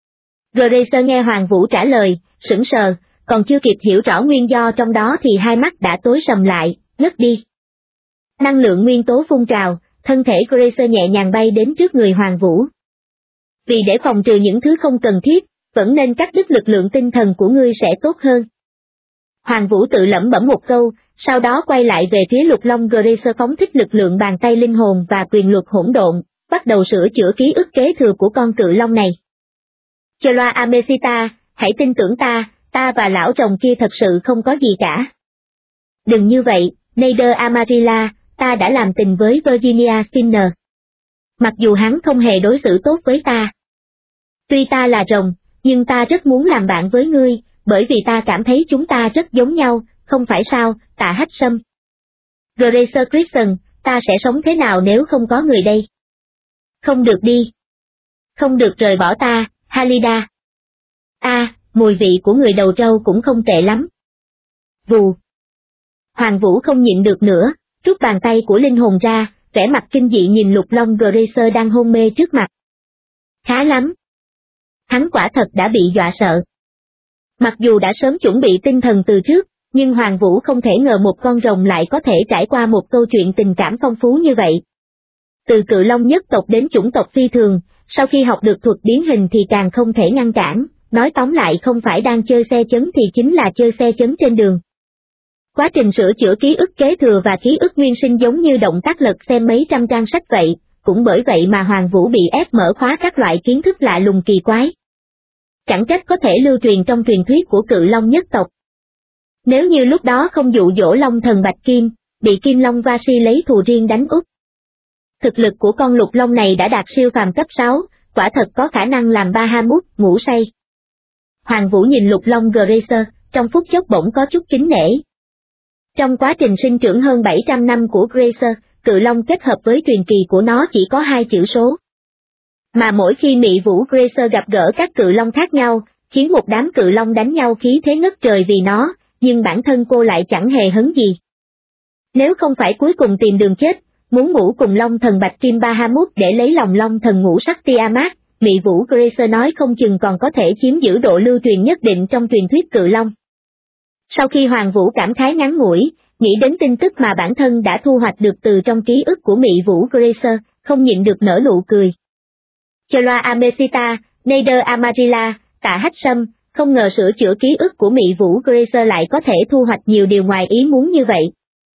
Gracer nghe Hoàng Vũ trả lời, sững sờ, còn chưa kịp hiểu rõ nguyên do trong đó thì hai mắt đã tối sầm lại, ngất đi. Năng lượng nguyên tố phun trào, thân thể Gracer nhẹ nhàng bay đến trước người Hoàng Vũ. Vì để phòng trừ những thứ không cần thiết, vẫn nên cắt đứt lực lượng tinh thần của ngươi sẽ tốt hơn. Hoàng Vũ tự lẩm bẩm một câu, sau đó quay lại về phía Lục Long Gracer phóng thích lực lượng bàn tay linh hồn và quyền luật hỗn độn, bắt đầu sửa chữa ký ức kế thừa của con cự long này. Chloa Amesita, hãy tin tưởng ta và lão rồng kia thật sự không có gì cả. Đừng như vậy, Nader Amarilla, ta đã làm tình với Virginia Skinner. Mặc dù hắn không hề đối xử tốt với ta. Tuy ta là rồng, nhưng ta rất muốn làm bạn với ngươi, bởi vì ta cảm thấy chúng ta rất giống nhau, không phải sao, Tạ Hách Sâm. Gracer Christian, ta sẽ sống thế nào nếu không có người đây? Không được đi. Không được rời bỏ ta, Halida. Mùi vị của người đầu trâu cũng không tệ lắm. Vù. Hoàng Vũ không nhịn được nữa, rút bàn tay của linh hồn ra, vẻ mặt kinh dị nhìn Lục Long Gracer đang hôn mê trước mặt. Khá lắm. Hắn quả thật đã bị dọa sợ. Mặc dù đã sớm chuẩn bị tinh thần từ trước, nhưng Hoàng Vũ không thể ngờ một con rồng lại có thể trải qua một câu chuyện tình cảm phong phú như vậy. Từ cự long nhất tộc đến chủng tộc phi thường, sau khi học được thuật biến hình thì càng không thể ngăn cản, nói tóm lại không phải đang chơi xe chấn thì chính là chơi xe chấn trên đường. Quá trình sửa chữa ký ức kế thừa và ký ức nguyên sinh giống như động tác lật xem mấy trăm trang sách vậy, cũng bởi vậy mà Hoàng Vũ bị ép mở khóa các loại kiến thức lạ lùng kỳ quái. Chẳng trách có thể lưu truyền trong truyền thuyết của cự long nhất tộc. Nếu như lúc đó không dụ dỗ long thần Bạch Kim, bị Kim Long Vasi lấy thù riêng đánh úp. Thực lực của con lục long này đã đạt siêu phàm cấp 6, quả thật có khả năng làm Bahamut ngủ say. Hoàng Vũ nhìn lục long Gracer, trong phút chốc bỗng có chút kính nể. Trong quá trình sinh trưởng hơn 700 năm của Gracer, cự long kết hợp với truyền kỳ của nó chỉ có 2 chữ số. Mà mỗi khi Mị Vũ Gracer gặp gỡ các cự long khác nhau, khiến một đám cự long đánh nhau khí thế ngất trời vì nó, nhưng bản thân cô lại chẳng hề hấn gì. Nếu không phải cuối cùng tìm đường chết, muốn ngủ cùng long thần Bạch Kim Bahamut để lấy lòng long thần ngũ sắc Tiamat, Mị Vũ Gracer nói không chừng còn có thể chiếm giữ độ lưu truyền nhất định trong truyền thuyết cự long. Sau khi Hoàng Vũ cảm khái ngắn ngủi, nghĩ đến tin tức mà bản thân đã thu hoạch được từ trong ký ức của Mị Vũ Gracer, không nhịn được nở nụ cười. Chloa Amesita, Nader Amarilla, Tạ Hách Sâm, không ngờ sửa chữa ký ức của Mị Vũ Gracer lại có thể thu hoạch nhiều điều ngoài ý muốn như vậy.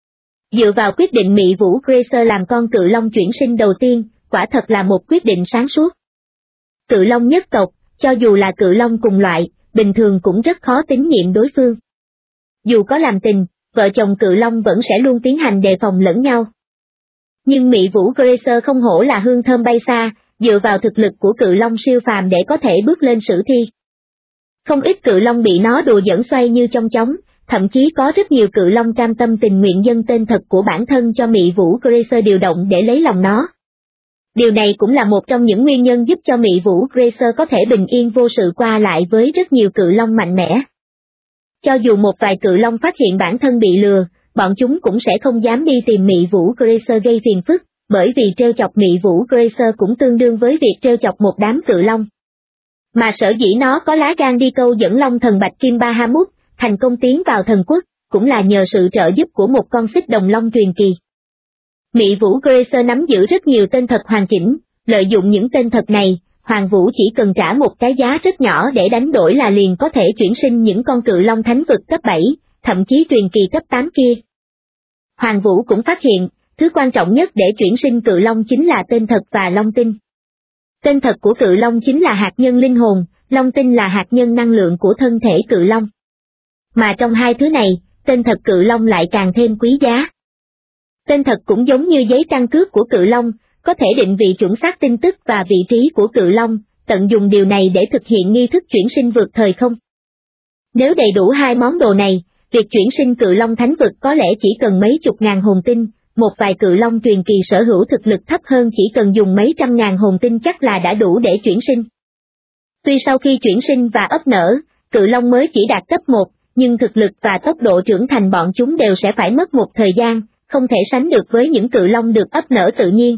Dựa vào quyết định Mị Vũ Gracer làm con cự long chuyển sinh đầu tiên, quả thật là một quyết định sáng suốt. Cự long nhất tộc, cho dù là cự long cùng loại, bình thường cũng rất khó tín nhiệm đối phương. Dù có làm tình, vợ chồng cự long vẫn sẽ luôn tiến hành đề phòng lẫn nhau. Nhưng Mị Vũ Gracer không hổ là hương thơm bay xa, dựa vào thực lực của cự long siêu phàm để có thể bước lên sử thi. Không ít cự long bị nó đùa dẫn xoay như trong chóng, thậm chí có rất nhiều cự long cam tâm tình nguyện dâng tên thật của bản thân cho Mị Vũ Gracer điều động để lấy lòng nó. Điều này cũng là một trong những nguyên nhân giúp cho Mị Vũ Gracer có thể bình yên vô sự qua lại với rất nhiều cự long mạnh mẽ. Cho dù một vài cự long phát hiện bản thân bị lừa, bọn chúng cũng sẽ không dám đi tìm Mị Vũ Gracer gây phiền phức, bởi vì trêu chọc Mị Vũ Gracer cũng tương đương với việc trêu chọc một đám cự long. Mà sở dĩ nó có lá gan đi câu dẫn long thần Bạch Kim Bahamut, thành công tiến vào thần quốc, cũng là nhờ sự trợ giúp của một con xích đồng long truyền kỳ. Mị Vũ Gracer nắm giữ rất nhiều tên thật hoàn chỉnh, lợi dụng những tên thật này, Hoàng Vũ chỉ cần trả một cái giá rất nhỏ để đánh đổi là liền có thể chuyển sinh những con cự long thánh vực cấp 7, thậm chí truyền kỳ cấp 8 kia. Hoàng Vũ cũng phát hiện, thứ quan trọng nhất để chuyển sinh cự long chính là tên thật và long tinh. Tên thật của cự long chính là hạt nhân linh hồn, long tinh là hạt nhân năng lượng của thân thể cự long. Mà trong hai thứ này, tên thật cự long lại càng thêm quý giá. Tên thật cũng giống như giấy căn cước của cự long, có thể định vị chuẩn xác tin tức và vị trí của cự long, tận dụng điều này để thực hiện nghi thức chuyển sinh vượt thời không. Nếu đầy đủ hai món đồ này, việc chuyển sinh cự long thánh vực có lẽ chỉ cần mấy chục ngàn hồn tinh, một vài cự long truyền kỳ sở hữu thực lực thấp hơn chỉ cần dùng mấy trăm ngàn hồn tinh chắc là đã đủ để chuyển sinh. Tuy sau khi chuyển sinh và ấp nở, cự long mới chỉ đạt cấp 1, nhưng thực lực và tốc độ trưởng thành bọn chúng đều sẽ phải mất một thời gian, không thể sánh được với những cự long được ấp nở tự nhiên.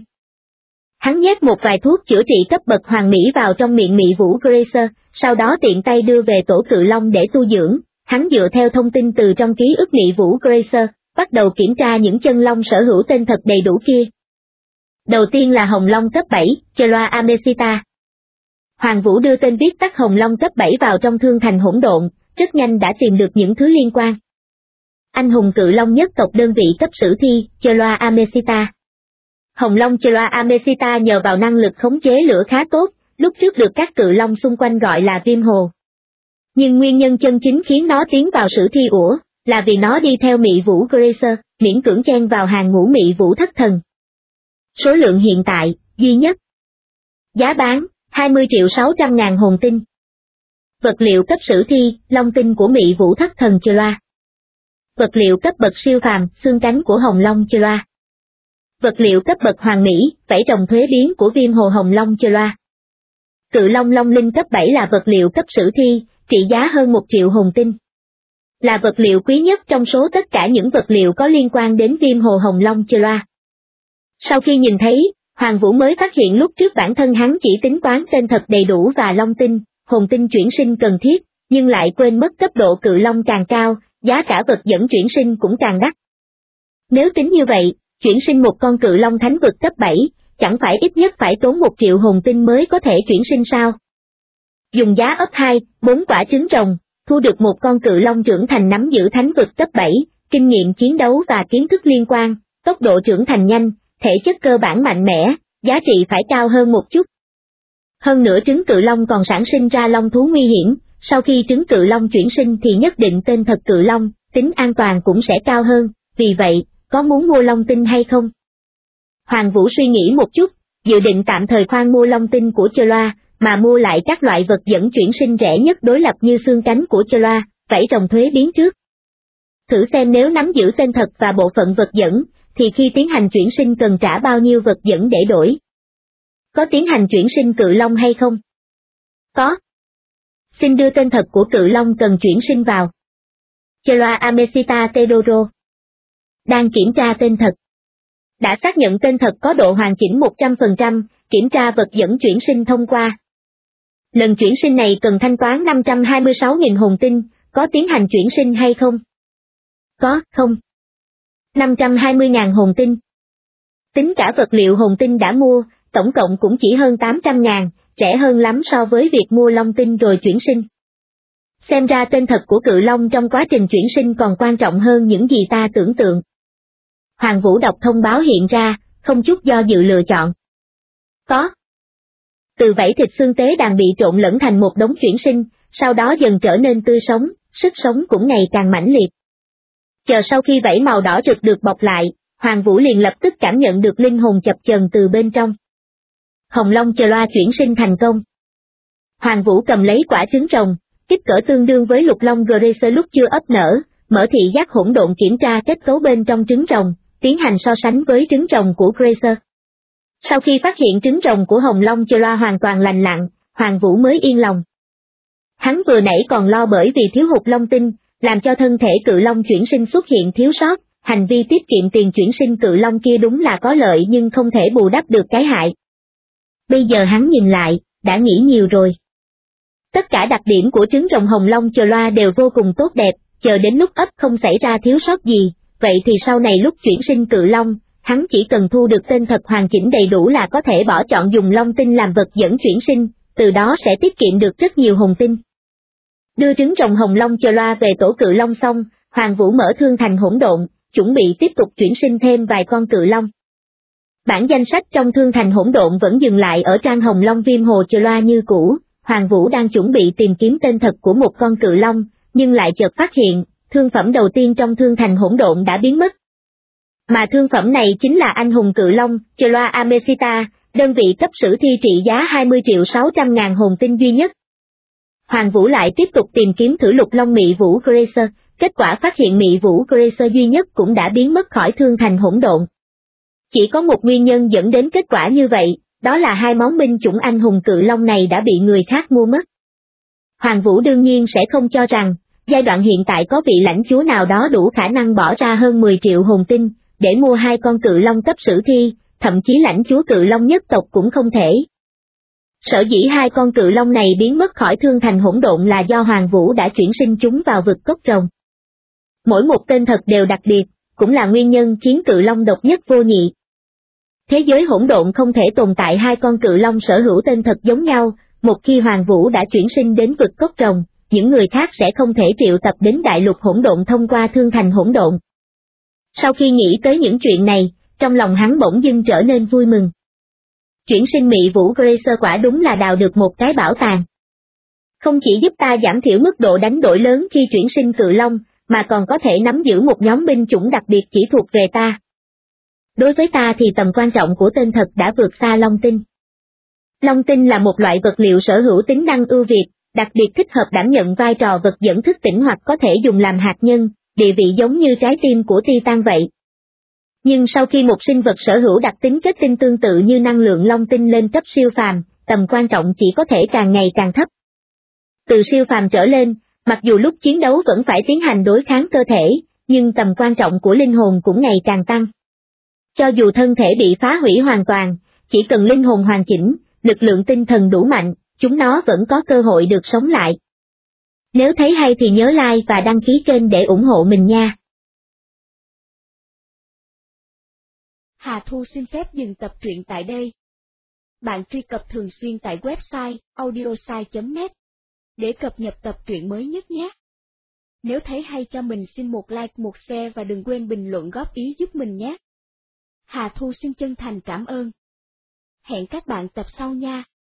Hắn nhét một vài thuốc chữa trị cấp bậc hoàn mỹ vào trong miệng Mị Vũ Gracer, sau đó tiện tay đưa về tổ cự long để tu dưỡng. Hắn dựa theo thông tin từ trong ký ức Mị Vũ Gracer, bắt đầu kiểm tra những chân long sở hữu tên thật đầy đủ kia. Đầu tiên là Hồng Long cấp 7, Chloa Amesita. Hoàng Vũ đưa tên viết tắt Hồng Long cấp 7 vào trong thương thành hỗn độn, rất nhanh đã tìm được những thứ liên quan. anh hùng cự long nhất tộc đơn vị cấp sử thi, Cheloa Amesita. Hồng Long Cheloa Amesita nhờ vào năng lực khống chế lửa khá tốt, lúc trước được các cự long xung quanh gọi là viêm hồ. Nhưng nguyên nhân chân chính khiến nó tiến vào sử thi ủa, là vì nó đi theo Mị Vũ Gracer, miễn cưỡng chen vào hàng ngũ Mị Vũ thất thần. Số lượng hiện tại, duy nhất. Giá bán, 20.600.000 hồn tinh. Vật liệu cấp sử thi, long tinh của Mị Vũ thất thần Cheloa. Vật liệu cấp bậc siêu phàm, xương cánh của Hồng Long Cheloa. Vật liệu cấp bậc hoàng mỹ, vảy rồng thuế biến của viêm hồ Hồng Long Cheloa. Cự long long linh cấp 7 là vật liệu cấp sử thi, trị giá hơn 1 triệu hồn tinh. Là vật liệu quý nhất trong số tất cả những vật liệu có liên quan đến viêm hồ Hồng Long Cheloa. Sau khi nhìn thấy, Hoàng Vũ mới phát hiện lúc trước bản thân hắn chỉ tính toán tên thật đầy đủ và long tinh, hồn tinh chuyển sinh cần thiết, nhưng lại quên mất cấp độ cự long càng cao, giá cả vật dẫn chuyển sinh cũng càng đắt. Nếu tính như vậy, chuyển sinh một con cự long thánh vực cấp 7, chẳng phải ít nhất phải tốn 1 triệu hồn tinh mới có thể chuyển sinh sao? Dùng giá ấp 2, 4 quả trứng rồng, thu được một con cự long trưởng thành nắm giữ thánh vực cấp 7, kinh nghiệm chiến đấu và kiến thức liên quan, tốc độ trưởng thành nhanh, thể chất cơ bản mạnh mẽ, giá trị phải cao hơn một chút. Hơn nữa trứng cự long còn sản sinh ra long thú nguy hiểm, sau khi trứng cự long chuyển sinh thì nhất định tên thật cự long, tính an toàn cũng sẽ cao hơn, vì vậy, có muốn mua long tinh hay không? Hoàng Vũ suy nghĩ một chút, dự định tạm thời khoan mua long tinh của Cheloa, mà mua lại các loại vật dẫn chuyển sinh rẻ nhất đối lập như xương cánh của Cheloa, vảy rồng thuế biến trước. Thử xem nếu nắm giữ tên thật và bộ phận vật dẫn, thì khi tiến hành chuyển sinh cần trả bao nhiêu vật dẫn để đổi. Có tiến hành chuyển sinh cự long hay không? Có. Xin đưa tên thật của cự long cần chuyển sinh vào. Cheloa Amesita Tedoro. Đang kiểm tra tên thật. Đã xác nhận tên thật có độ hoàn chỉnh 100%, kiểm tra vật dẫn chuyển sinh thông qua. Lần chuyển sinh này cần thanh toán 526.000 hồn tinh, có tiến hành chuyển sinh hay không? Có, không. 520.000 hồn tinh. Tính cả vật liệu hồn tinh đã mua, tổng cộng cũng chỉ hơn 800.000, rẻ hơn lắm so với việc mua long tinh rồi chuyển sinh. Xem ra tên thật của cự long trong quá trình chuyển sinh còn quan trọng hơn những gì ta tưởng tượng. Hoàng Vũ đọc thông báo hiện ra, không chút do dự lựa chọn. Có. Từ vảy thịt xương tế đàn bị trộn lẫn thành một đống chuyển sinh, sau đó dần trở nên tươi sống, sức sống cũng ngày càng mãnh liệt. Chờ sau khi vảy màu đỏ rực được bọc lại, Hoàng Vũ liền lập tức cảm nhận được linh hồn chập chờn từ bên trong. Hồng Long Cheloa chuyển sinh thành công. Hoàng Vũ cầm lấy quả trứng rồng, kích cỡ tương đương với lục long Gracer lúc chưa ấp nở, mở thị giác hỗn độn kiểm tra kết cấu bên trong trứng rồng, tiến hành so sánh với trứng rồng của Gracer. Sau khi phát hiện trứng rồng của Hồng Long Cheloa hoàn toàn lành lặn, Hoàng Vũ mới yên lòng. Hắn vừa nãy còn lo bởi vì thiếu hụt long tinh, làm cho thân thể cự long chuyển sinh xuất hiện thiếu sót, hành vi tiết kiệm tiền chuyển sinh cự long kia đúng là có lợi nhưng không thể bù đắp được cái hại. Bây giờ hắn nhìn lại, đã nghĩ nhiều rồi. Tất cả đặc điểm của trứng rồng Hồng Long Cheloa đều vô cùng tốt đẹp, chờ đến lúc ấp không xảy ra thiếu sót gì, vậy thì sau này lúc chuyển sinh cự long, hắn chỉ cần thu được tên thật hoàn chỉnh đầy đủ là có thể bỏ chọn dùng long tinh làm vật dẫn chuyển sinh, từ đó sẽ tiết kiệm được rất nhiều hồn tinh. Đưa trứng rồng Hồng Long Cheloa về tổ cự long xong, Hoàng Vũ mở thương thành hỗn độn, chuẩn bị tiếp tục chuyển sinh thêm vài con cự long. Bản danh sách trong thương thành hỗn độn vẫn dừng lại ở trang Hồng Long Viêm Hồ Cheloa như cũ, Hoàng Vũ đang chuẩn bị tìm kiếm tên thật của một con cự long, nhưng lại chợt phát hiện, thương phẩm đầu tiên trong thương thành hỗn độn đã biến mất. Mà thương phẩm này chính là anh hùng cự long, Cheloa Amesita, đơn vị cấp sử thi trị giá 20.600.000 hồn tinh duy nhất. Hoàng Vũ lại tiếp tục tìm kiếm thử lục long Mị Vũ Gracer, kết quả phát hiện Mị Vũ Gracer duy nhất cũng đã biến mất khỏi thương thành hỗn độn. Chỉ có một nguyên nhân dẫn đến kết quả như vậy, đó là hai món binh chủng anh hùng cự long này đã bị người khác mua mất. Hoàng Vũ đương nhiên sẽ không cho rằng, giai đoạn hiện tại có vị lãnh chúa nào đó đủ khả năng bỏ ra hơn 10 triệu hồn tinh, để mua hai con cự long cấp sử thi, thậm chí lãnh chúa cự long nhất tộc cũng không thể. Sở dĩ hai con cự long này biến mất khỏi thương thành hỗn độn là do Hoàng Vũ đã chuyển sinh chúng vào vực cốc rồng. Mỗi một tên thật đều đặc biệt, cũng là nguyên nhân khiến cự long độc nhất vô nhị. Thế giới hỗn độn không thể tồn tại hai con cự long sở hữu tên thật giống nhau, một khi Hoàng Vũ đã chuyển sinh đến vực cốc rồng, những người khác sẽ không thể triệu tập đến đại lục hỗn độn thông qua thương thành hỗn độn. Sau khi nghĩ tới những chuyện này, trong lòng hắn bỗng dưng trở nên vui mừng. Chuyển sinh mị vũ Gracer quả đúng là đào được một cái bảo tàng. Không chỉ giúp ta giảm thiểu mức độ đánh đổi lớn khi chuyển sinh cự long, mà còn có thể nắm giữ một nhóm binh chủng đặc biệt chỉ thuộc về ta. Đối với ta thì tầm quan trọng của tên thật đã vượt xa long tinh. Long tinh là một loại vật liệu sở hữu tính năng ưu việt, đặc biệt thích hợp đảm nhận vai trò vật dẫn thức tỉnh hoặc có thể dùng làm hạt nhân, địa vị giống như trái tim của Titan vậy. Nhưng sau khi một sinh vật sở hữu đặc tính kết tinh tương tự như năng lượng long tinh lên cấp siêu phàm, tầm quan trọng chỉ có thể càng ngày càng thấp. Từ siêu phàm trở lên, mặc dù lúc chiến đấu vẫn phải tiến hành đối kháng cơ thể, nhưng tầm quan trọng của linh hồn cũng ngày càng tăng. Cho dù thân thể bị phá hủy hoàn toàn, chỉ cần linh hồn hoàn chỉnh, lực lượng tinh thần đủ mạnh, chúng nó vẫn có cơ hội được sống lại. Nếu thấy hay thì nhớ like và đăng ký kênh để ủng hộ mình nha. Hà Thu xin phép dừng tập truyện tại đây. Bạn truy cập thường xuyên tại website audiosai.net để cập nhật tập truyện mới nhất nhé. Nếu thấy hay cho mình xin một like, một share và đừng quên bình luận góp ý giúp mình nhé. Hà Thu xin chân thành cảm ơn. Hẹn các bạn tập sau nha.